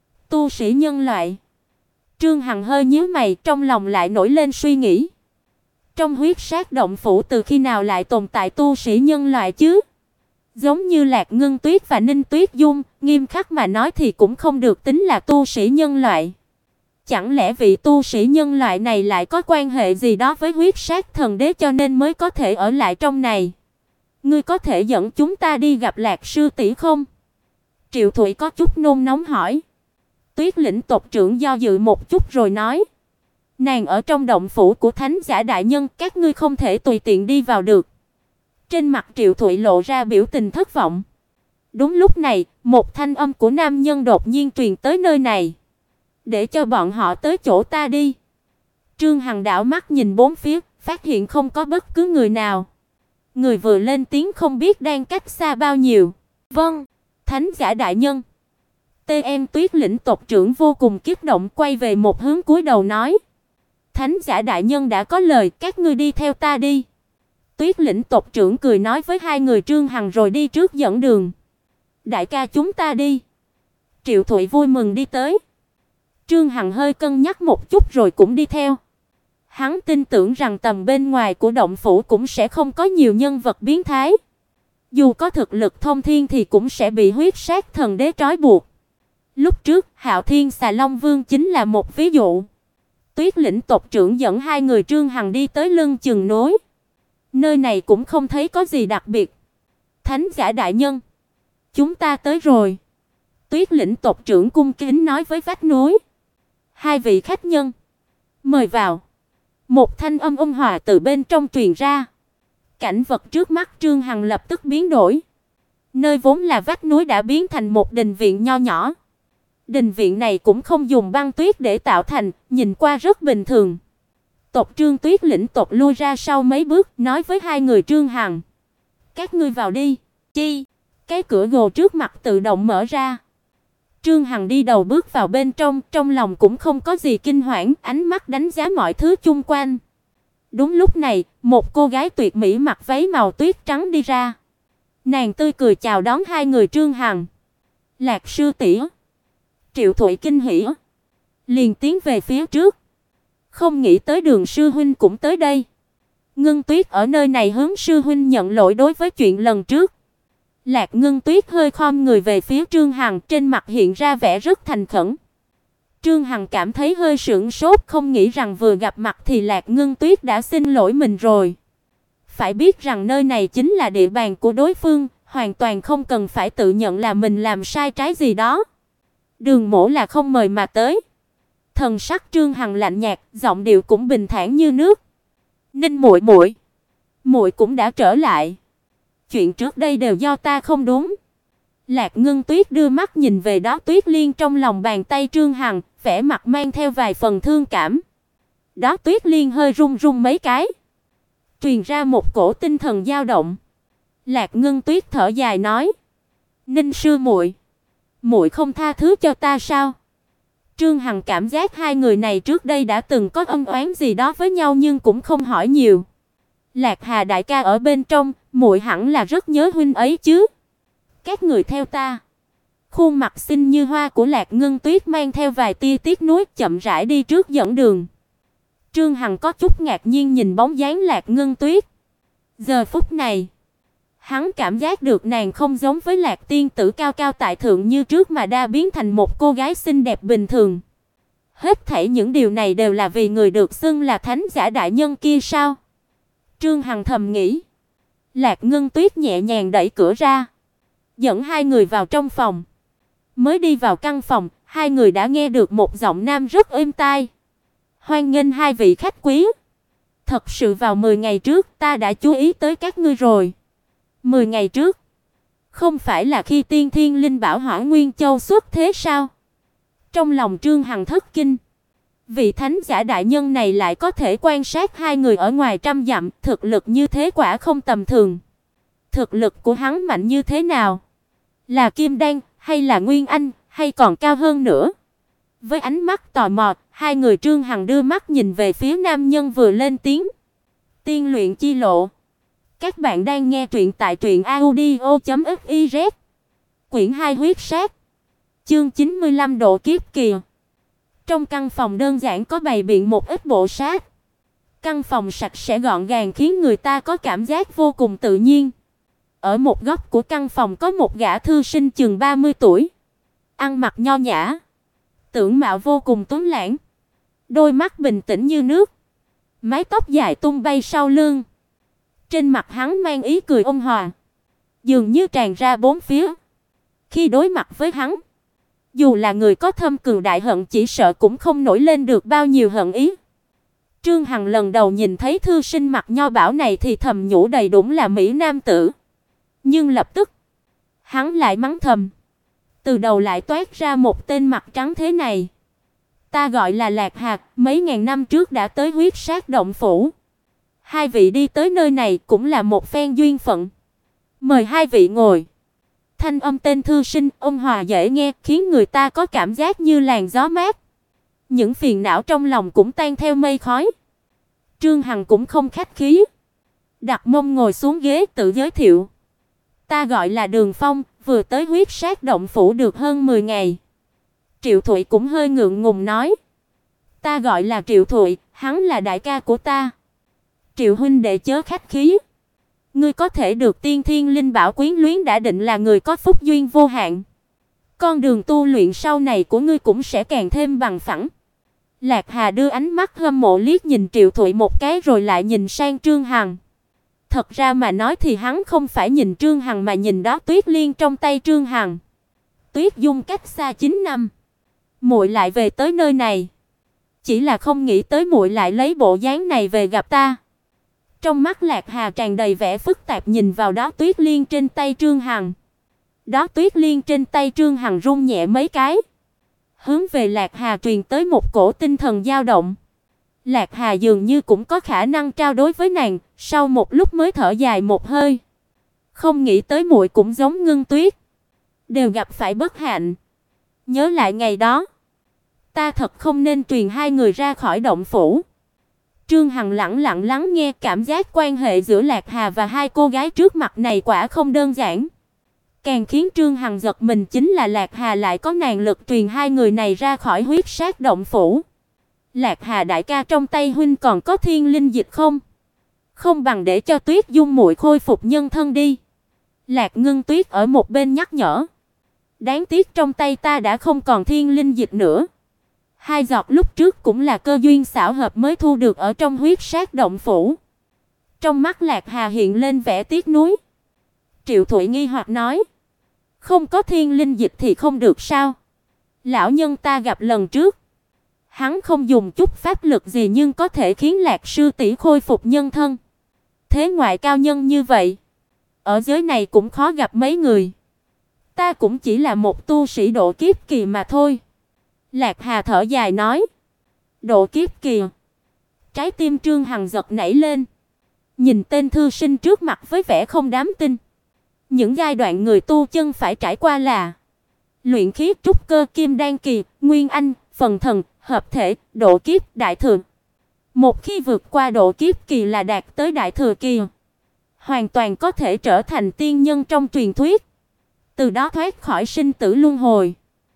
Tu sĩ nhân loại? Trương Hằng hơi nhíu mày, trong lòng lại nổi lên suy nghĩ. Trong huyết sát động phủ từ khi nào lại tồn tại tu sĩ nhân loại chứ? Giống như Lạc Ngân Tuyết và Ninh Tuyết Dung, nghiêm khắc mà nói thì cũng không được tính là tu sĩ nhân loại. Chẳng lẽ vị tu sĩ nhân loại này lại có quan hệ gì đó với huyết sát thần đế cho nên mới có thể ở lại trong này? Ngươi có thể dẫn chúng ta đi gặp Lạc sư tỷ không? Triệu Thụy có chút nôn nóng hỏi. Tuyết lĩnh tộc trưởng do dự một chút rồi nói, nàng ở trong động phủ của thánh giả đại nhân, các ngươi không thể tùy tiện đi vào được. Trên mặt Triệu Thụy lộ ra biểu tình thất vọng. Đúng lúc này, một thanh âm của nam nhân đột nhiên truyền tới nơi này. Để cho bọn họ tới chỗ ta đi. Trương Hằng đảo mắt nhìn bốn phía, phát hiện không có bất cứ người nào. Người vừa lên tiếng không biết đang cách xa bao nhiêu. Vâng, thánh giả đại nhân. Em Tuyết lĩnh tộc trưởng vô cùng kích động quay về một hướng cúi đầu nói, thánh giả đại nhân đã có lời, các ngươi đi theo ta đi. Tuyết lĩnh tộc trưởng cười nói với hai người Trương Hằng rồi đi trước dẫn đường. Đại ca chúng ta đi. Triệu Thụy vui mừng đi tới. Trương Hằng hơi cân nhắc một chút rồi cũng đi theo. Hắn tin tưởng rằng tầm bên ngoài của động phủ cũng sẽ không có nhiều nhân vật biến thái. Dù có thực lực thông thiên thì cũng sẽ bị huyết sát thần đế trói buộc. Lúc trước, Hạo Thiên Xà Long Vương chính là một ví dụ. Tuyết lĩnh tộc trưởng dẫn hai người Trương Hằng đi tới lưng chừng núi. Nơi này cũng không thấy có gì đặc biệt. Thánh giả đại nhân, chúng ta tới rồi. Tuyết lĩnh tộc trưởng cung kính nói với vách núi. Hai vị khách nhân, mời vào. Một thanh âm ôn hòa từ bên trong truyền ra. Cảnh vật trước mắt Trương Hằng lập tức biến đổi. Nơi vốn là vách núi đã biến thành một đình viện nho nhỏ. Đình viện này cũng không dùng băng tuyết để tạo thành, nhìn qua rất bình thường. Tộc Trương Tuyết lĩnh tộc lui ra sau mấy bước, nói với hai người Trương Hằng, các ngươi vào đi. Chi? Cái cửa gỗ trước mặt tự động mở ra. Trương Hằng đi đầu bước vào bên trong, trong lòng cũng không có gì kinh hoảng, ánh mắt đánh giá mọi thứ chung quanh. Đúng lúc này, một cô gái tuyệt mỹ mặc váy màu tuyết trắng đi ra. Nàng tươi cười chào đón hai người Trương Hằng. Lạc sư tỷ. Triệu Thụy kinh hỉ, liền tiến về phía trước. Không nghĩ tới Đường sư huynh cũng tới đây. Ngân Tuyết ở nơi này hướng sư huynh nhận lỗi đối với chuyện lần trước. Lạc Ngân Tuyết hơi khom người về phía Trương Hằng, trên mặt hiện ra vẻ rất thành khẩn. Trương Hằng cảm thấy hơi sửng sốt, không nghĩ rằng vừa gặp mặt thì Lạc Ngân Tuyết đã xin lỗi mình rồi. Phải biết rằng nơi này chính là địa bàn của đối phương, hoàn toàn không cần phải tự nhận là mình làm sai trái gì đó. Đường Mỗ là không mời mà tới. Thần sắc Trương Hằng lạnh nhạt, giọng điệu cũng bình thản như nước. Ninh muội muội, muội cũng đã trở lại. Chuyện trước đây đều do ta không đúng. Lạc Ngân Tuyết đưa mắt nhìn về đó Tuyết Liên trong lòng bàn tay Trương Hằng, vẻ mặt mang theo vài phần thương cảm. Đó Tuyết Liên hơi run run mấy cái, truyền ra một cổ tinh thần dao động. Lạc Ngân Tuyết thở dài nói: "Ninh sư muội, muội không tha thứ cho ta sao?" Trương Hằng cảm giác hai người này trước đây đã từng có ân oán gì đó với nhau nhưng cũng không hỏi nhiều. Lạc Hà đại ca ở bên trong, muội hẳn là rất nhớ huynh ấy chứ. Các người theo ta. Khuôn mặt xinh như hoa của Lạc Ngân Tuyết mang theo vài tia tiếc nuối, chậm rãi đi trước dẫn đường. Trương Hằng có chút ngạc nhiên nhìn bóng dáng Lạc Ngân Tuyết. Giờ phút này, hắn cảm giác được nàng không giống với Lạc tiên tử cao cao tại thượng như trước mà đã biến thành một cô gái xinh đẹp bình thường. Hết thảy những điều này đều là vì người được xưng là thánh giả đại nhân kia sao? Trương Hằng thầm nghĩ. Lạc Ngân Tuyết nhẹ nhàng đẩy cửa ra, dẫn hai người vào trong phòng. Mới đi vào căn phòng, hai người đã nghe được một giọng nam rất êm tai. Hoan nghênh hai vị khách quý. Thật sự vào 10 ngày trước ta đã chú ý tới các ngươi rồi. 10 ngày trước? Không phải là khi Tiên Thiên Linh Bảo Hỏa Nguyên Châu xuất thế sao? Trong lòng Trương Hằng thất kinh. Vị thánh giả đại nhân này lại có thể quan sát hai người ở ngoài trăm dặm, thực lực như thế quả không tầm thường. Thực lực của hắn mạnh như thế nào? Là Kim Đan, hay là Nguyên Anh, hay còn cao hơn nữa? Với ánh mắt tò mò, hai người Trương Hằng đưa mắt nhìn về phía nam nhân vừa lên tiếng. Tiên luyện chi lộ. Các bạn đang nghe truyện tại truyệnaudio.fiz. Quyển 2 huyết sát. Chương 95 độ kiếp kỳ. Trong căn phòng đơn giản có bày biện một ít bộ sát. Căn phòng sạch sẽ gọn gàng khiến người ta có cảm giác vô cùng tự nhiên. Ở một góc của căn phòng có một gã thư sinh chừng 30 tuổi, ăn mặc nho nhã, tưởng mạo vô cùng tuấn lãng, đôi mắt bình tĩnh như nước, mái tóc dài tung bay sau lưng. Trên mặt hắn mang ý cười ôn hòa, dường như tràn ra bốn phía. Khi đối mặt với hắn, dù là người có thâm cừu đại hận chỉ sợ cũng không nổi lên được bao nhiêu hận ý. Trương Hằng lần đầu nhìn thấy thư sinh mặc nho bảo này thì thầm nhủ đầy đúng là mỹ nam tử. Nhưng lập tức, hắn lại mắng thầm. Từ đầu lại toát ra một tên mặt trắng thế này. Ta gọi là Lạc Hạc, mấy ngàn năm trước đã tới huyết sát động phủ. Hai vị đi tới nơi này cũng là một phen duyên phận. Mời hai vị ngồi. Thanh âm tên thư sinh ôn hòa dễ nghe, khiến người ta có cảm giác như làn gió mát. Những phiền não trong lòng cũng tan theo mây khói. Trương Hằng cũng không khách khí, đặt mông ngồi xuống ghế tự giới thiệu. Ta gọi là Đường Phong, vừa tới huyết sát động phủ được hơn 10 ngày. Triệu Thụy cũng hơi ngượng ngùng nói. Ta gọi là Triệu Thụy, hắn là đại ca của ta. Triệu huynh đệ chớ khách khí. Ngươi có thể được Tiên Thiên Linh Bảo quyến luyến đã định là người có phúc duyên vô hạn. Con đường tu luyện sau này của ngươi cũng sẽ càng thêm bằng phẳng. Lạc Hà đưa ánh mắt hâm mộ liếc nhìn Triệu Thụy một cái rồi lại nhìn sang Trương Hằng. Thật ra mà nói thì hắn không phải nhìn Trương Hằng mà nhìn đó Tuyết Liên trong tay Trương Hằng. Tuyết Dung cách xa 9 năm, muội lại về tới nơi này. Chỉ là không nghĩ tới muội lại lấy bộ dáng này về gặp ta. Trong mắt Lạc Hà tràn đầy vẻ phức tạp nhìn vào đó Tuyết Liên trên tay Trương Hằng. Đó Tuyết Liên trên tay Trương Hằng run nhẹ mấy cái, hướng về Lạc Hà truyền tới một cổ tinh thần dao động. Lạc Hà dường như cũng có khả năng trao đối với nàng, sau một lúc mới thở dài một hơi. Không nghĩ tới muội cũng giống Ngân Tuyết, đều gặp phải bất hạnh. Nhớ lại ngày đó, ta thật không nên truyền hai người ra khỏi động phủ. Trương Hằng lẳng lặng lắng nghe, cảm giác quan hệ giữa Lạc Hà và hai cô gái trước mặt này quả không đơn giản. Càng khiến Trương Hằng giật mình chính là Lạc Hà lại có năng lực truyền hai người này ra khỏi huyết sát động phủ. Lạc Hà đại ca, trong tay huynh còn có thiên linh dịch không? Không bằng để cho Tuyết Dung muội khôi phục nhân thân đi. Lạc Ngân Tuyết ở một bên nhắc nhở. Đáng tiếc trong tay ta đã không còn thiên linh dịch nữa. Hai giọt lúc trước cũng là cơ duyên xảo hợp mới thu được ở trong huyết sát động phủ. Trong mắt Lạc Hà hiện lên vẻ tiếc nuối. Triệu Thụy nghi hoặc nói, không có thiên linh dịch thì không được sao? Lão nhân ta gặp lần trước, hắn không dùng chút pháp lực gì nhưng có thể khiến Lạc sư tỷ khôi phục nhân thân. Thế ngoại cao nhân như vậy, ở giới này cũng khó gặp mấy người. Ta cũng chỉ là một tu sĩ độ kiếp kỳ mà thôi. Lạc Hà thở dài nói, độ kiếp kỳ. Trái tim Trương Hằng giật nảy lên, nhìn tên thư sinh trước mặt với vẻ không dám tin. Những giai đoạn người tu chân phải trải qua là luyện khí, trúc cơ, kim đan kỳ, nguyên anh, phần thần, hợp thể, độ kiếp, đại thừa. Một khi vượt qua độ kiếp kỳ là đạt tới đại thừa kỳ, hoàn toàn có thể trở thành tiên nhân trong truyền thuyết, từ đó thoát khỏi sinh tử luân hồi,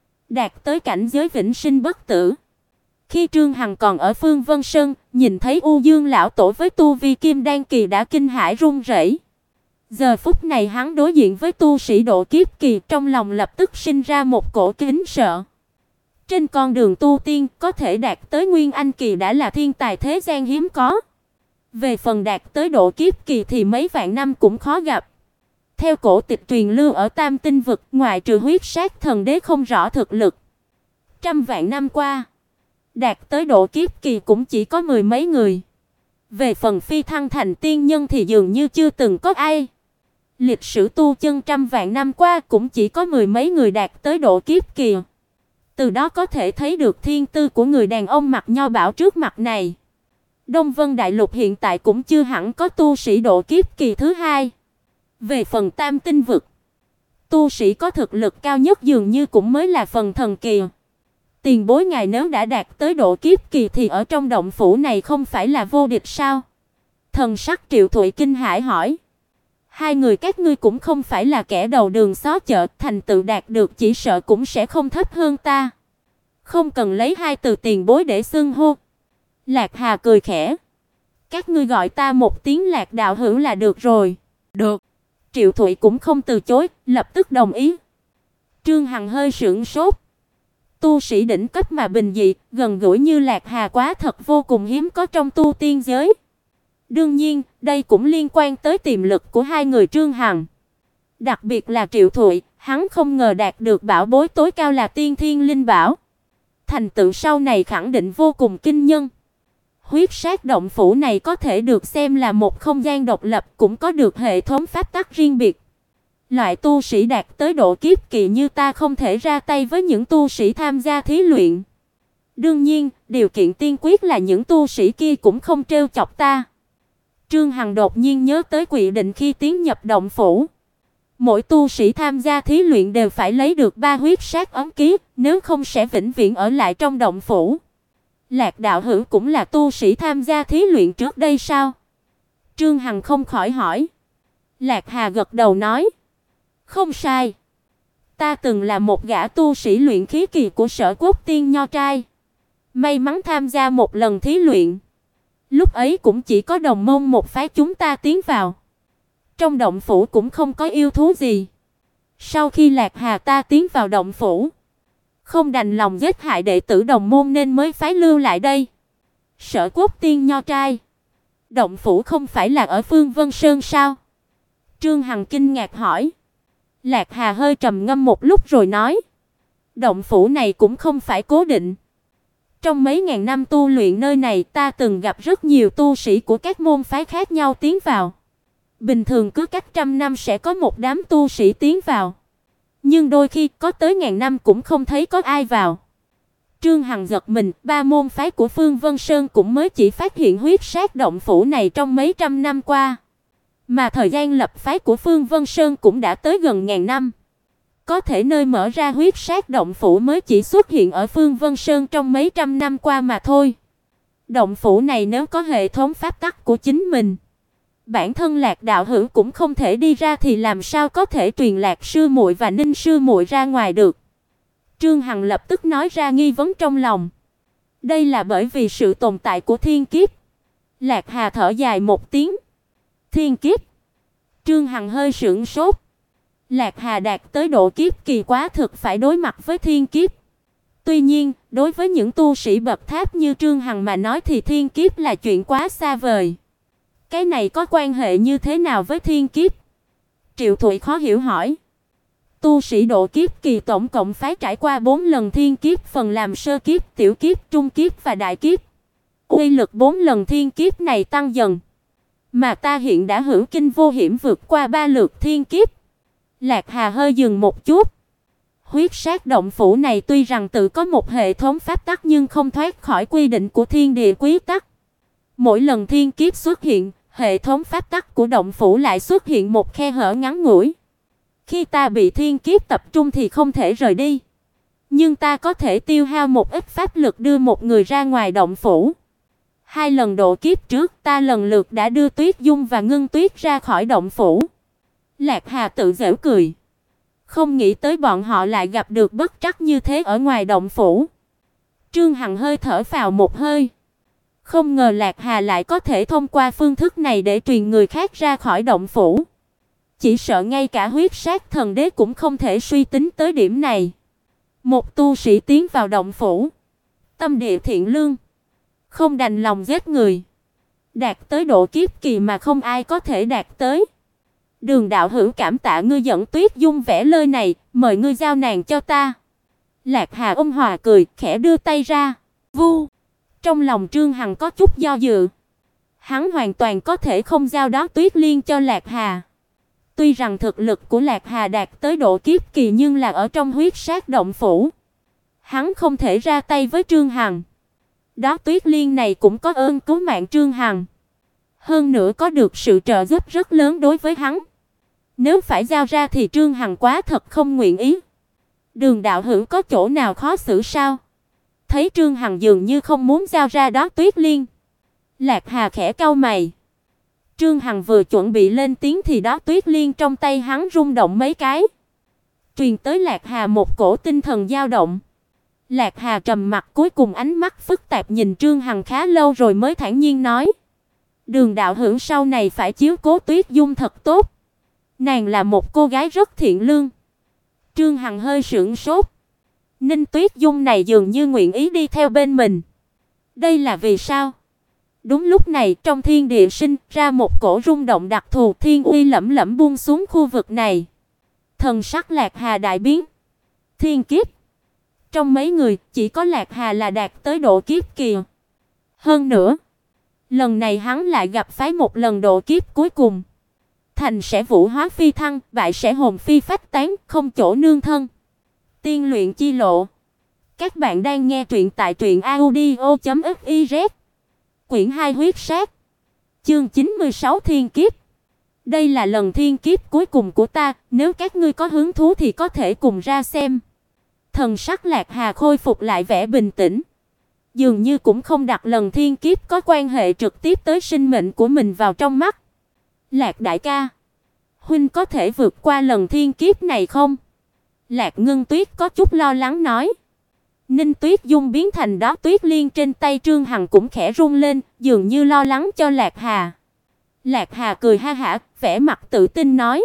đạt tới cảnh giới vĩnh sinh bất tử. Khi Trương Hằng còn ở Phương Vân Sơn, nhìn thấy U Dương lão tổ với tu vi kim đan kỳ đã kinh hãi run rẩy. Giờ phút này hắn đối diện với tu sĩ độ kiếp kỳ, trong lòng lập tức sinh ra một cổ kính sợ. Trên con đường tu tiên, có thể đạt tới nguyên anh kỳ đã là thiên tài thế gian hiếm có. Về phần đạt tới độ kiếp kỳ thì mấy vạn năm cũng khó gặp. Theo cổ tịch truyền lưu ở Tam Tinh vực, ngoại trừ huyết sát thần đế không rõ thực lực, trăm vạn năm qua, đạt tới độ kiếp kỳ cũng chỉ có mười mấy người. Về phần phi thăng thành tiên nhân thì dường như chưa từng có ai. Lịch sử tu chân trăm vạn năm qua cũng chỉ có mười mấy người đạt tới độ kiếp kỳ. Từ đó có thể thấy được thiên tư của người đàn ông mặc nho bảo trước mặt này. Đông Vân Đại Lục hiện tại cũng chưa hẳn có tu sĩ độ kiếp kỳ thứ hai. Về phần Tam Tinh vực, tu sĩ có thực lực cao nhất dường như cũng mới là phần thần kỳ. Tiền bối ngài nếu đã đạt tới độ kiếp kỳ thì ở trong động phủ này không phải là vô địch sao? Thần sắc Triệu Thụy kinh hãi hỏi. Hai người các ngươi cũng không phải là kẻ đầu đường xó chợ, thành tựu đạt được chỉ sợ cũng sẽ không thấp hơn ta. Không cần lấy hai từ tiền bối để xưng hô. Lạc Hà cười khẽ. Các ngươi gọi ta một tiếng Lạc đạo hữu là được rồi. Được. Triệu Thụy cũng không từ chối, lập tức đồng ý. Trương Hằng hơi sửng sốt. Tu sĩ đỉnh cấp mà bình dị, gần gũi như Lạc Hà quá thật vô cùng hiếm có trong tu tiên giới. Đương nhiên, đây cũng liên quan tới tiềm lực của hai người Trương Hằng. Đặc biệt là Triệu Thụy, hắn không ngờ đạt được bảo bối tối cao là Tiên Thiên Linh Bảo. Thành tựu sau này khẳng định vô cùng kinh nhân. Huyết sát động phủ này có thể được xem là một không gian độc lập, cũng có được hệ thống pháp tắc riêng biệt. Loại tu sĩ đạt tới độ kiếp kỳ như ta không thể ra tay với những tu sĩ tham gia thí luyện. Đương nhiên, điều kiện tiên quyết là những tu sĩ kia cũng không trêu chọc ta. Trương Hằng đột nhiên nhớ tới quy định khi tiến nhập động phủ. Mỗi tu sĩ tham gia thí luyện đều phải lấy được 3 huyết sát ấn ký, nếu không sẽ vĩnh viễn ở lại trong động phủ. Lạc đạo hữu cũng là tu sĩ tham gia thí luyện trước đây sao? Trương Hằng không khỏi hỏi. Lạc Hà gật đầu nói. Không sai. Ta từng là một gã tu sĩ luyện khí kỳ của Sở Quốc Tiên Nho Trai. May mắn tham gia một lần thí luyện. Lúc ấy cũng chỉ có đồng môn một phái chúng ta tiến vào. Trong động phủ cũng không có yêu thú gì. Sau khi Lạc Hà ta tiến vào động phủ, không đành lòng giết hại đệ tử đồng môn nên mới phái lưu lại đây. Sở Quốc Tiên Nho Trai, động phủ không phải là ở Phương Vân Sơn sao? Trương Hằng kinh ngạc hỏi. Lạc Hà hơi trầm ngâm một lúc rồi nói. Động phủ này cũng không phải cố định. Trong mấy ngàn năm tu luyện nơi này ta từng gặp rất nhiều tu sĩ của các môn phái khác nhau tiến vào. Bình thường cứ cách trăm năm sẽ có một đám tu sĩ tiến vào. Nhưng đôi khi có tới ngàn năm cũng không thấy có ai vào. Trương Hằng giật mình, 3 môn phái của Phương Vân Sơn cũng mới chỉ phát hiện huyết sát động phủ này trong mấy trăm năm qua. Mà thời gian lập phái của Phương Vân Sơn cũng đã tới gần ngàn năm. có thể nơi mở ra huyết sát động phủ mới chỉ xuất hiện ở Phương Vân Sơn trong mấy trăm năm qua mà thôi. Động phủ này nếu có hệ thống pháp tắc của chính mình, bản thân Lạc đạo hữu cũng không thể đi ra thì làm sao có thể truyền Lạc sư muội và Ninh sư muội ra ngoài được. Trương Hằng lập tức nói ra nghi vấn trong lòng. Đây là bởi vì sự tồn tại của thiên kiếp. Lạc Hà thở dài một tiếng. Thiên kiếp? Trương Hằng hơi sững sốt. Lạc Hà đạt tới độ kiếp kỳ quá thực phải đối mặt với thiên kiếp. Tuy nhiên, đối với những tu sĩ bậc tháp như Trương Hằng mà nói thì thiên kiếp là chuyện quá xa vời. Cái này có quan hệ như thế nào với thiên kiếp? Triệu Thụy khó hiểu hỏi. Tu sĩ độ kiếp kỳ tổng cộng phải trải qua 4 lần thiên kiếp, phần làm sơ kiếp, tiểu kiếp, trung kiếp và đại kiếp. Uy lực 4 lần thiên kiếp này tăng dần, mà ta hiện đã hữu kinh vô hiểm vượt qua 3 lượt thiên kiếp. Lạc Hà hơi dừng một chút. Huyết sát động phủ này tuy rằng tự có một hệ thống pháp tắc nhưng không thoát khỏi quy định của thiên địa quy tắc. Mỗi lần thiên kiếp xuất hiện, hệ thống pháp tắc của động phủ lại xuất hiện một khe hở ngắn ngủi. Khi ta bị thiên kiếp tập trung thì không thể rời đi, nhưng ta có thể tiêu hao một ít pháp lực đưa một người ra ngoài động phủ. 2 lần độ kiếp trước, ta lần lượt đã đưa Tuyết Dung và Ngân Tuyết ra khỏi động phủ. Lạc Hà tự giễu cười. Không nghĩ tới bọn họ lại gặp được bất trắc như thế ở ngoài động phủ. Trương Hằng hơi thở phào một hơi. Không ngờ Lạc Hà lại có thể thông qua phương thức này để truyền người khác ra khỏi động phủ. Chỉ sợ ngay cả huyết sát thần đế cũng không thể suy tính tới điểm này. Một tu sĩ tiến vào động phủ, tâm địa thiện lương, không đành lòng giết người, đạt tới độ kiếp kỳ mà không ai có thể đạt tới. Đường đạo hữu cảm tạ ngươi dẫn Tuyết Dung vẽ lơi này, mời ngươi giao nàng cho ta. Lạc Hà ôn hòa cười, khẽ đưa tay ra. Vu. Trong lòng Trương Hằng có chút do dự. Hắn hoàn toàn có thể không giao đó Tuyết Liên cho Lạc Hà. Tuy rằng thực lực của Lạc Hà đạt tới độ kiếp kỳ nhưng là ở trong huyết sát động phủ, hắn không thể ra tay với Trương Hằng. Đó Tuyết Liên này cũng có ơn cứu mạng Trương Hằng, hơn nữa có được sự trợ giúp rất lớn đối với hắn. Nếu phải giao ra thì Trương Hằng quá thật không nguyện ý. Đường đạo hữu có chỗ nào khó xử sao? Thấy Trương Hằng dường như không muốn giao ra đó Tuyết Liên, Lạc Hà khẽ cau mày. Trương Hằng vừa chuẩn bị lên tiếng thì đó Tuyết Liên trong tay hắn rung động mấy cái, truyền tới Lạc Hà một cổ tinh thần dao động. Lạc Hà trầm mặt, cuối cùng ánh mắt phức tạp nhìn Trương Hằng khá lâu rồi mới thản nhiên nói: "Đường đạo hữu sau này phải chiếu cố Tuyết Dung thật tốt. Nàng là một cô gái rất thiện lương." Trương Hằng hơi sững sốt. Ninh Tuyết Dung này dường như nguyện ý đi theo bên mình. Đây là vì sao? Đúng lúc này, trong thiên địa sinh ra một cổ rung động đặc thù, thiên uy lẫm lẫm buông xuống khu vực này. Thần sắc Lạc Hà đại biến. Thiên kiếp. Trong mấy người, chỉ có Lạc Hà là đạt tới độ kiếp kỳ. Hơn nữa, lần này hắn lại gặp phải một lần độ kiếp cuối cùng. Thành sẽ vũ hóa phi thăng, bại sẽ hồn phi phách tán, không chỗ nương thân. Tiên luyện chi lộ. Các bạn đang nghe truyện tại truyệnaudio.fiz. Quyển 2 huyết sát. Chương 96 thiên kiếp. Đây là lần thiên kiếp cuối cùng của ta, nếu các ngươi có hứng thú thì có thể cùng ra xem. Thần sắc Lạc Hà khôi phục lại vẻ bình tĩnh, dường như cũng không đặt lần thiên kiếp có quan hệ trực tiếp tới sinh mệnh của mình vào trong mắt. Lạc đại ca, huynh có thể vượt qua lần thiên kiếp này không? Lạc Ngân Tuyết có chút lo lắng nói. Ninh Tuyết Dung biến thành đó Tuyết Liên trên tay Trương Hằng cũng khẽ run lên, dường như lo lắng cho Lạc Hà. Lạc Hà cười ha hả, vẻ mặt tự tin nói: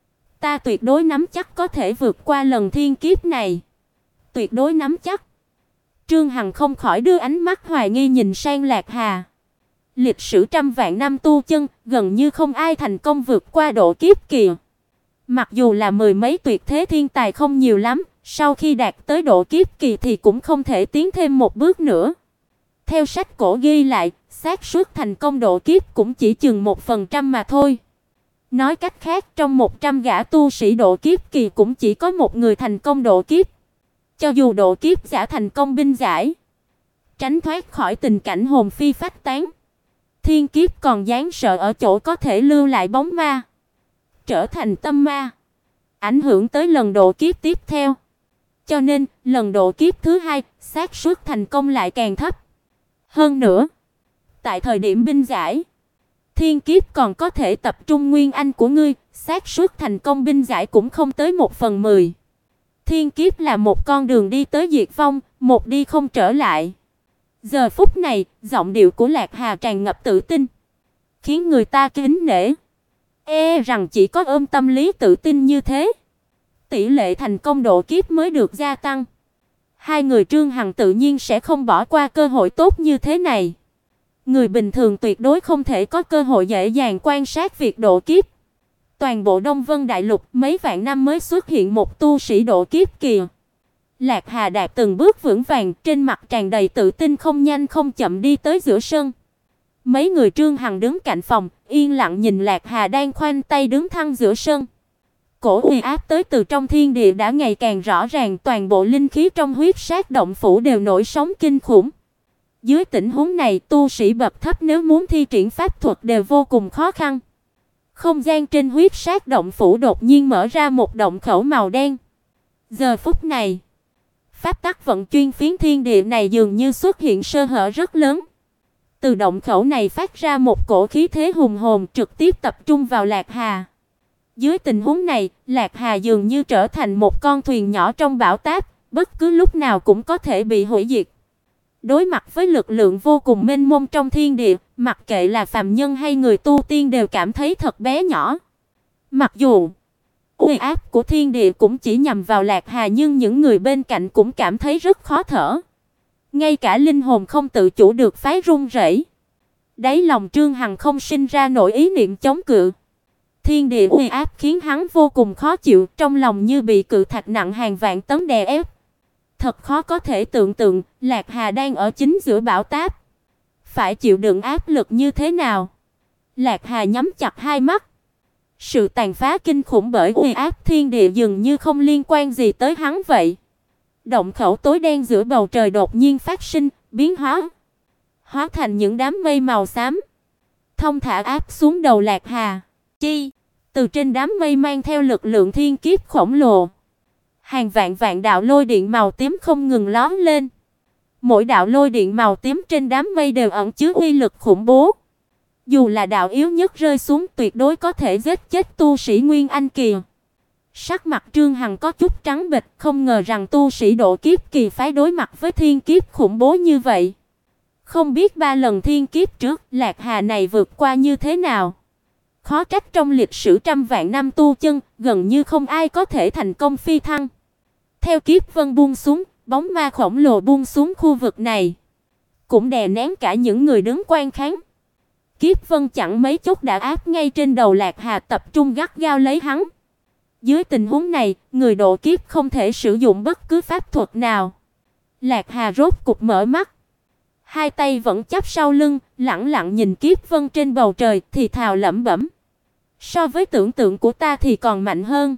"Ta tuyệt đối nắm chắc có thể vượt qua lần thiên kiếp này." Tuyệt đối nắm chắc? Trương Hằng không khỏi đưa ánh mắt hoài nghi nhìn sang Lạc Hà. Lịch sử trăm vạn năm tu chân, gần như không ai thành công vượt qua độ kiếp kỳ. Mặc dù là mười mấy tuyệt thế thiên tài không nhiều lắm, sau khi đạt tới độ kiếp kỳ thì cũng không thể tiến thêm một bước nữa. Theo sách cổ ghi lại, xác suất thành công độ kiếp cũng chỉ chừng 1% mà thôi. Nói cách khác, trong 100 gã tu sĩ độ kiếp kỳ cũng chỉ có một người thành công độ kiếp. Cho dù độ kiếp giả thành công binh giải, tránh thoát khỏi tình cảnh hồn phi phách tán, thiên kiếp còn đáng sợ ở chỗ có thể lưu lại bóng ma, trở thành tâm ma. ảnh hưởng tới lần độ kiếp tiếp theo. Cho nên, lần độ kiếp thứ hai, xác suất thành công lại càng thấp. Hơn nữa, tại thời điểm binh giải, thiên kiếp còn có thể tập trung nguyên anh của ngươi, xác suất thành công binh giải cũng không tới 1/10. Thiên kiếp là một con đường đi tới diệt vong, một đi không trở lại. Giờ phút này, giọng điệu của Lạc Hà tràn ngập tự tin, khiến người ta kính nể. Rằng chỉ có ôm tâm lý tự tin như thế, tỷ lệ thành công độ kiếp mới được gia tăng. Hai người Trương Hằng tự nhiên sẽ không bỏ qua cơ hội tốt như thế này. Người bình thường tuyệt đối không thể có cơ hội dễ dàng quan sát việc độ kiếp. Toàn bộ Đông Vân Đại Lục mấy vạn năm mới xuất hiện một tu sĩ độ kiếp kìa. Lạc Hà đạp từng bước vững vàng, trên mặt tràn đầy tự tin, không nhanh không chậm đi tới giữa sân. Mấy người Trương Hằng đứng cạnh phòng, yên lặng nhìn Lạc Hà đang khoanh tay đứng thẳng giữa sân. Cổ uy áp tới từ trong thiên địa đã ngày càng rõ ràng, toàn bộ linh khí trong huyết sát động phủ đều nổi sóng kinh khủng. Dưới tình huống này, tu sĩ bậc thấp nếu muốn thi triển pháp thuật đều vô cùng khó khăn. Không gian trên huyết sát động phủ đột nhiên mở ra một động khẩu màu đen. Giờ phút này, pháp tắc vận chuyển phiến thiên địa này dường như xuất hiện sơ hở rất lớn. Từ động khẩu này phát ra một cổ khí thế hùng hồn trực tiếp tập trung vào Lạc Hà. Dưới tình huống này, Lạc Hà dường như trở thành một con thuyền nhỏ trong bão táp, bất cứ lúc nào cũng có thể bị hủy diệt. Đối mặt với lực lượng vô cùng mênh mông trong thiên địa, mặc kệ là phàm nhân hay người tu tiên đều cảm thấy thật bé nhỏ. Mặc dù uy áp của thiên địa cũng chỉ nhằm vào Lạc Hà, nhưng những người bên cạnh cũng cảm thấy rất khó thở. Ngay cả linh hồn không tự chủ được phái run rẩy. Đáy lòng Trương Hằng không sinh ra nổi ý niệm chống cự. Thiên địa uy áp khiến hắn vô cùng khó chịu, trong lòng như bị cự thạch nặng hàng vạn tấn đè ép. Thật khó có thể tưởng tượng, Lạc Hà đang ở chính giữa bão táp, phải chịu đựng áp lực như thế nào. Lạc Hà nhắm chặt hai mắt. Sự tàn phá kinh khủng bởi uy áp thiên địa dường như không liên quan gì tới hắn vậy. Động khẩu tối đen giữa bầu trời đột nhiên phát sinh, biến hóa thành những đám mây màu xám, thông thả áp xuống đầu Lạc Hà. Từ trên đám mây mang theo lực lượng thiên kiếp khổng lồ, hàng vạn vạn đạo lôi điện màu tím không ngừng lóe lên. Mỗi đạo lôi điện màu tím trên đám mây đều ẩn chứa uy lực khủng bố. Dù là đạo yếu nhất rơi xuống tuyệt đối có thể giết chết tu sĩ Nguyên Anh kỳ. Sắc mặt Trương Hằng có chút trắng bệch, không ngờ rằng tu sĩ độ kiếp kỳ phái đối mặt với thiên kiếp khủng bố như vậy. Không biết 3 lần thiên kiếp trước, Lạc Hà này vượt qua như thế nào. Khó trách trong lịch sử trăm vạn năm tu chân, gần như không ai có thể thành công phi thăng. Theo kiếp vân buông xuống, bóng ma khổng lồ buông xuống khu vực này, cũng đè nén cả những người đứng quan kháng. Kiếp vân chẳng mấy chốc đã áp ngay trên đầu Lạc Hà, tập trung gắt gao lấy hắn. Dưới tình huống này, người độ kiếp không thể sử dụng bất cứ pháp thuật nào. Lạc Hà rốt cục mở mắt, hai tay vẫn chắp sau lưng, lẳng lặng nhìn kiếp vân trên bầu trời, thì thào lẩm bẩm. So với tưởng tượng của ta thì còn mạnh hơn.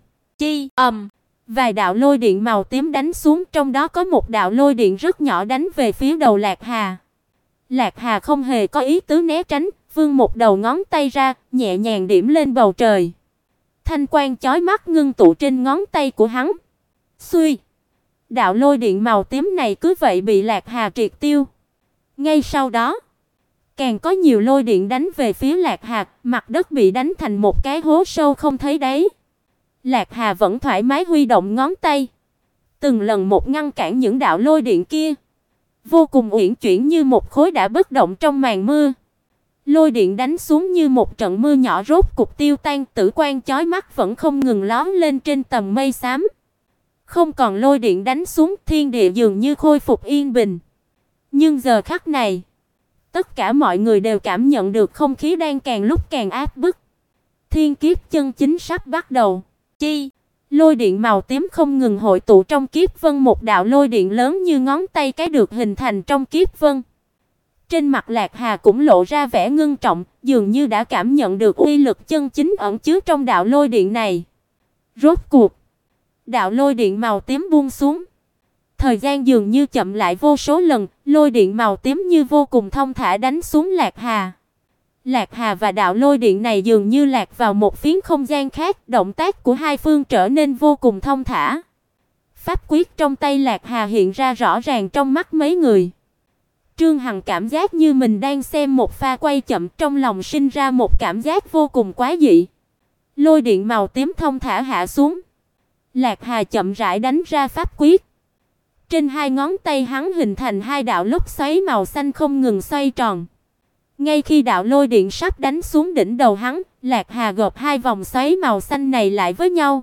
Vài đạo lôi điện màu tím đánh xuống, trong đó có một đạo lôi điện rất nhỏ đánh về phía đầu Lạc Hà. Lạc Hà không hề có ý tứ né tránh, vươn một đầu ngón tay ra, nhẹ nhàng điểm lên bầu trời. Thanh quang chói mắt ngưng tụ trên ngón tay của hắn. Xuy, đạo lôi điện màu tím này cứ vậy bị Lạc Hà triệt tiêu. Ngay sau đó, càng có nhiều lôi điện đánh về phía Lạc Hà, mặt đất bị đánh thành một cái hố sâu không thấy đáy. Lạc Hà vẫn thoải mái huy động ngón tay, từng lần một ngăn cản những đạo lôi điện kia, vô cùng uyển chuyển như một khối đã bất động trong màn mưa. Lôi điện đánh xuống như một trận mưa nhỏ rốt cục tiêu tan, tử quang chói mắt vẫn không ngừng lóe lên trên tầng mây xám. Không còn lôi điện đánh xuống, thiên địa dường như khôi phục yên bình. Nhưng giờ khắc này, tất cả mọi người đều cảm nhận được không khí đang càng lúc càng áp bức. Thiên kiếp chân chính sắp bắt đầu. Lôi điện màu tím không ngừng hội tụ trong kiếp vân, một đạo lôi điện lớn như ngón tay cái được hình thành trong kiếp vân. Trên mặt Lạc Hà cũng lộ ra vẻ ngưng trọng, dường như đã cảm nhận được uy lực chân chính ẩn chứa trong đạo lôi điện này. Rốt cuộc, đạo lôi điện màu tím buông xuống. Thời gian dường như chậm lại vô số lần, lôi điện màu tím như vô cùng thong thả đánh xuống Lạc Hà. Lạc Hà và đạo lôi điện này dường như lạc vào một phiến không gian khác, động tác của hai phương trở nên vô cùng thông thả. Pháp quyết trong tay Lạc Hà hiện ra rõ ràng trong mắt mấy người. Trương Hằng cảm giác như mình đang xem một pha quay chậm, trong lòng sinh ra một cảm giác vô cùng quái dị. Lôi điện màu tím thông thả hạ xuống. Lạc Hà chậm rãi đánh ra pháp quyết. Trên hai ngón tay hắn hình thành hai đạo lốc xoáy màu xanh không ngừng xoay tròn. Ngay khi đạo lôi điện sắp đánh xuống đỉnh đầu hắn, Lạc Hà gộp hai vòng xoáy màu xanh này lại với nhau.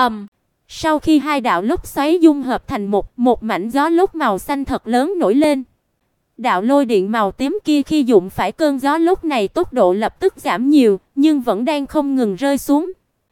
Sau khi hai đạo lốc xoáy dung hợp thành một mảnh gió lốc màu xanh thật lớn nổi lên. Đạo lôi điện màu tím kia khi dụng phải cơn gió lốc này tốc độ lập tức giảm nhiều, nhưng vẫn đang không ngừng rơi xuống.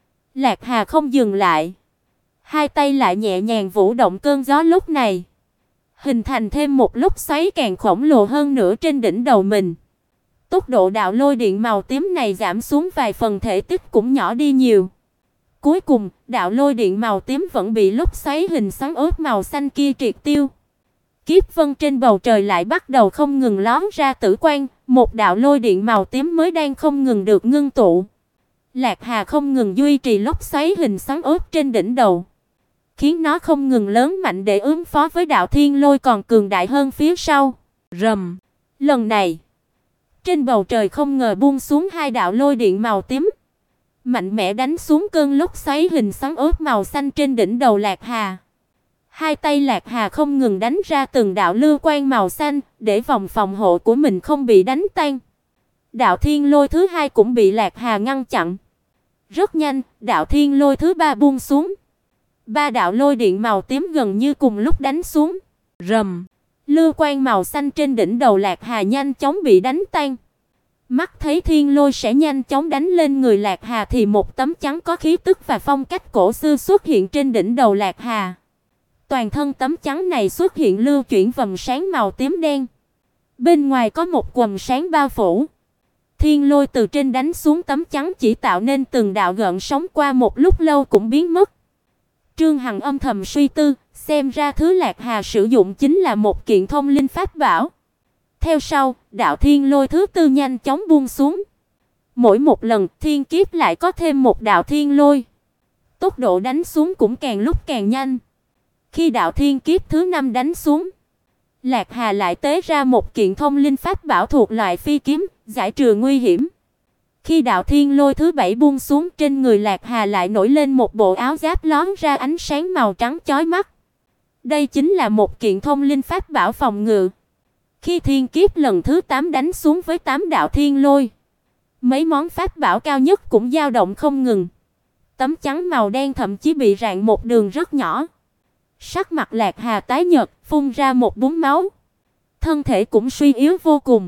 Lạc Hà không dừng lại. Hai tay lại nhẹ nhàng vũ động cơn gió lốc này, hình thành thêm một lốc xoáy càng khổng lồ hơn nữa trên đỉnh đầu mình. Tốc độ đạo lôi điện màu tím này giảm xuống vài phần, thể tích cũng nhỏ đi nhiều. Cuối cùng, đạo lôi điện màu tím vẫn bị lốc xoáy hình xoắn ốc màu xanh kia triệt tiêu. Kiếp vân trên bầu trời lại bắt đầu không ngừng lóe ra tử quang, một đạo lôi điện màu tím mới đang không ngừng được ngưng tụ. Lạc Hà không ngừng duy trì lốc xoáy hình xoắn ốc trên đỉnh đầu, khiến nó không ngừng lớn mạnh để ứng phó với đạo thiên lôi còn cường đại hơn phía sau. Rầm, lần này, trên bầu trời không ngờ buông xuống hai đạo lôi điện màu tím, mạnh mẽ đánh xuống cơn lốc xoáy hình xoắn ốc màu xanh trên đỉnh đầu Lạc Hà. Hai tay Lạc Hà không ngừng đánh ra từng đạo lưu quang màu xanh, để vòng phòng hộ của mình không bị đánh tan. Đạo thiên lôi thứ hai cũng bị Lạc Hà ngăn chặn. Rất nhanh, đạo thiên lôi thứ ba buông xuống. Ba đạo lôi điện màu tím gần như cùng lúc đánh xuống. Rầm, lưu quang màu xanh trên đỉnh đầu Lạc Hà nhanh chóng bị đánh tan. Mắt thấy thiên lôi sẽ nhanh chóng đánh lên người Lạc Hà thì một tấm chắn có khí tức và phong cách cổ xưa xuất hiện trên đỉnh đầu Lạc Hà. Toàn thân tấm chắn này xuất hiện lưu chuyển vầng sáng màu tím đen. Bên ngoài có một quầng sáng bao phủ. Thiên lôi từ trên đánh xuống tấm chắn chỉ tạo nên từng đạo gợn sóng, qua một lúc lâu cũng biến mất. Trương Hằng âm thầm suy tư, xem ra thứ Lạc Hà sử dụng chính là một kiện thông linh pháp bảo. Theo sau, đạo thiên lôi thứ tư nhanh chóng buông xuống. Mỗi một lần, thiên kiếp lại có thêm một đạo thiên lôi. Tốc độ đánh xuống cũng càng lúc càng nhanh. Khi đạo thiên kiếp thứ năm đánh xuống, Lạc Hà lại tế ra một kiện thông linh pháp bảo thuộc loại phi kiếm, giải trừ nguy hiểm. Khi đạo thiên lôi thứ bảy buông xuống, trên người Lạc Hà lại nổi lên một bộ áo giáp lóe ra ánh sáng màu trắng chói mắt. Đây chính là một kiện thông linh pháp bảo phòng ngự. Khi thiên kiếp lần thứ 8 đánh xuống với 8 đạo thiên lôi, mấy món pháp bảo cao nhất cũng dao động không ngừng. Tấm chắn màu đen thậm chí bị rạn một đường rất nhỏ. Sắc mặt Lạc Hà tái nhợt, phun ra một búng máu. Thân thể cũng suy yếu vô cùng.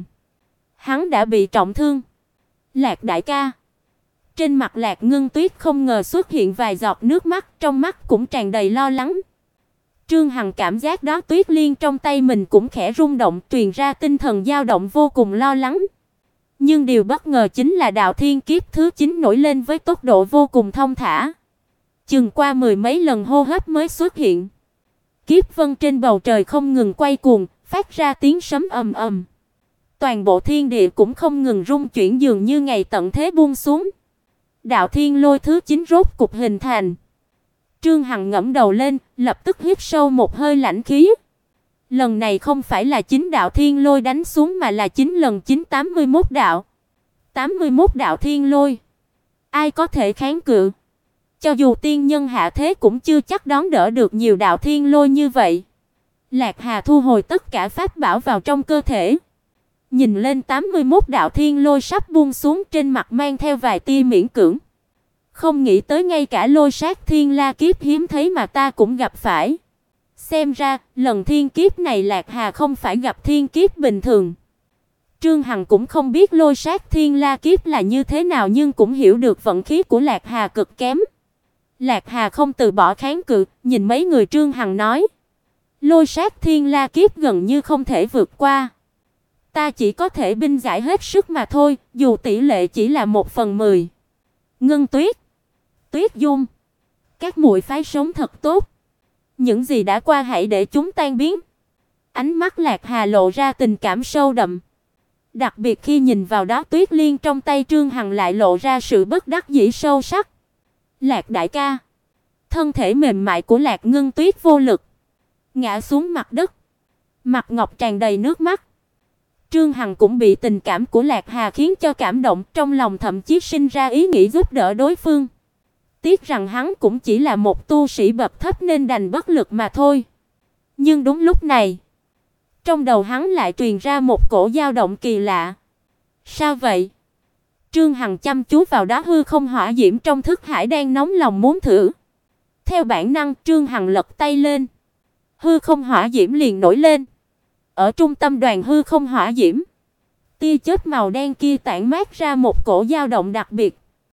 Hắn đã bị trọng thương. Lạc đại ca. Trên mặt Lạc Ngân Tuyết không ngờ xuất hiện vài giọt nước mắt, trong mắt cũng tràn đầy lo lắng. Trương Hằng cảm giác đó tuyết liên trong tay mình cũng khẽ rung động, truyền ra tinh thần dao động vô cùng lo lắng. Nhưng điều bất ngờ chính là đạo thiên kiếp thứ 9 nổi lên với tốc độ vô cùng thông thả. Chừng qua mười mấy lần hô hấp mới xuất hiện. Kiếp vân trên bầu trời không ngừng quay cuồng, phát ra tiếng sấm ầm ầm. Toàn bộ thiên địa cũng không ngừng rung chuyển, dường như ngày tận thế buông xuống. Đạo thiên lôi thứ 9 rốt cục hình thành. Trương Hằng ngẩng đầu lên, lập tức hít sâu một hơi lãnh khí. Lần này không phải là 9 đạo thiên lôi đánh xuống mà là 9 lần 9 81 đạo. 81 đạo thiên lôi. Ai có thể kháng cự? Cho dù tiên nhân hạ thế cũng chưa chắc đón đỡ được nhiều đạo thiên lôi như vậy. Lạc Hà thu hồi tất cả pháp bảo vào trong cơ thể. Nhìn lên 81 đạo thiên lôi sắp buông xuống, trên mặt mang theo vài tia miễn cưỡng. Không nghĩ tới ngay cả lôi sát thiên la kiếp hiếm thấy mà ta cũng gặp phải. Xem ra, lần thiên kiếp này Lạc Hà không phải gặp thiên kiếp bình thường. Trương Hằng cũng không biết lôi sát thiên la kiếp là như thế nào, nhưng cũng hiểu được vận khí của Lạc Hà cực kém. Lạc Hà không từ bỏ kháng cự, nhìn mấy người Trương Hằng nói: lôi sát thiên la kiếp gần như không thể vượt qua. Ta chỉ có thể binh giải hết sức mà thôi, dù tỷ lệ chỉ là 1/10. Ngân Tuyết, Tuyết Dung, các muội phái sống thật tốt. Những gì đã qua hãy để chúng tan biến. Ánh mắt Lạc Hà lộ ra tình cảm sâu đậm. Đặc biệt khi nhìn vào đó Tuyết Liên trong tay Trương Hằng lại lộ ra sự bất đắc dĩ sâu sắc. Lạc đại ca. Thân thể mềm mại của Lạc Ngân Tuyết vô lực ngã xuống mặt đất, mặt ngọc tràn đầy nước mắt. Trương Hằng cũng bị tình cảm của Lạc Hà khiến cho cảm động, trong lòng thậm chí sinh ra ý nghĩ giúp đỡ đối phương. Tiếc rằng hắn cũng chỉ là một tu sĩ bậc thấp nên đành bất lực mà thôi. Nhưng đúng lúc này, trong đầu hắn lại truyền ra một cổ dao động kỳ lạ. Sao vậy? Trương Hằng chăm chú vào đó hư không hỏa diễm trong thức hải đang nóng lòng muốn thử. Theo bản năng, Trương Hằng lật tay lên. Hư không hỏa diễm liền nổi lên. Ở trung tâm đoàn hư không hỏa diễm, tia chớp màu đen kia tản mát ra một cổ dao động đặc biệt.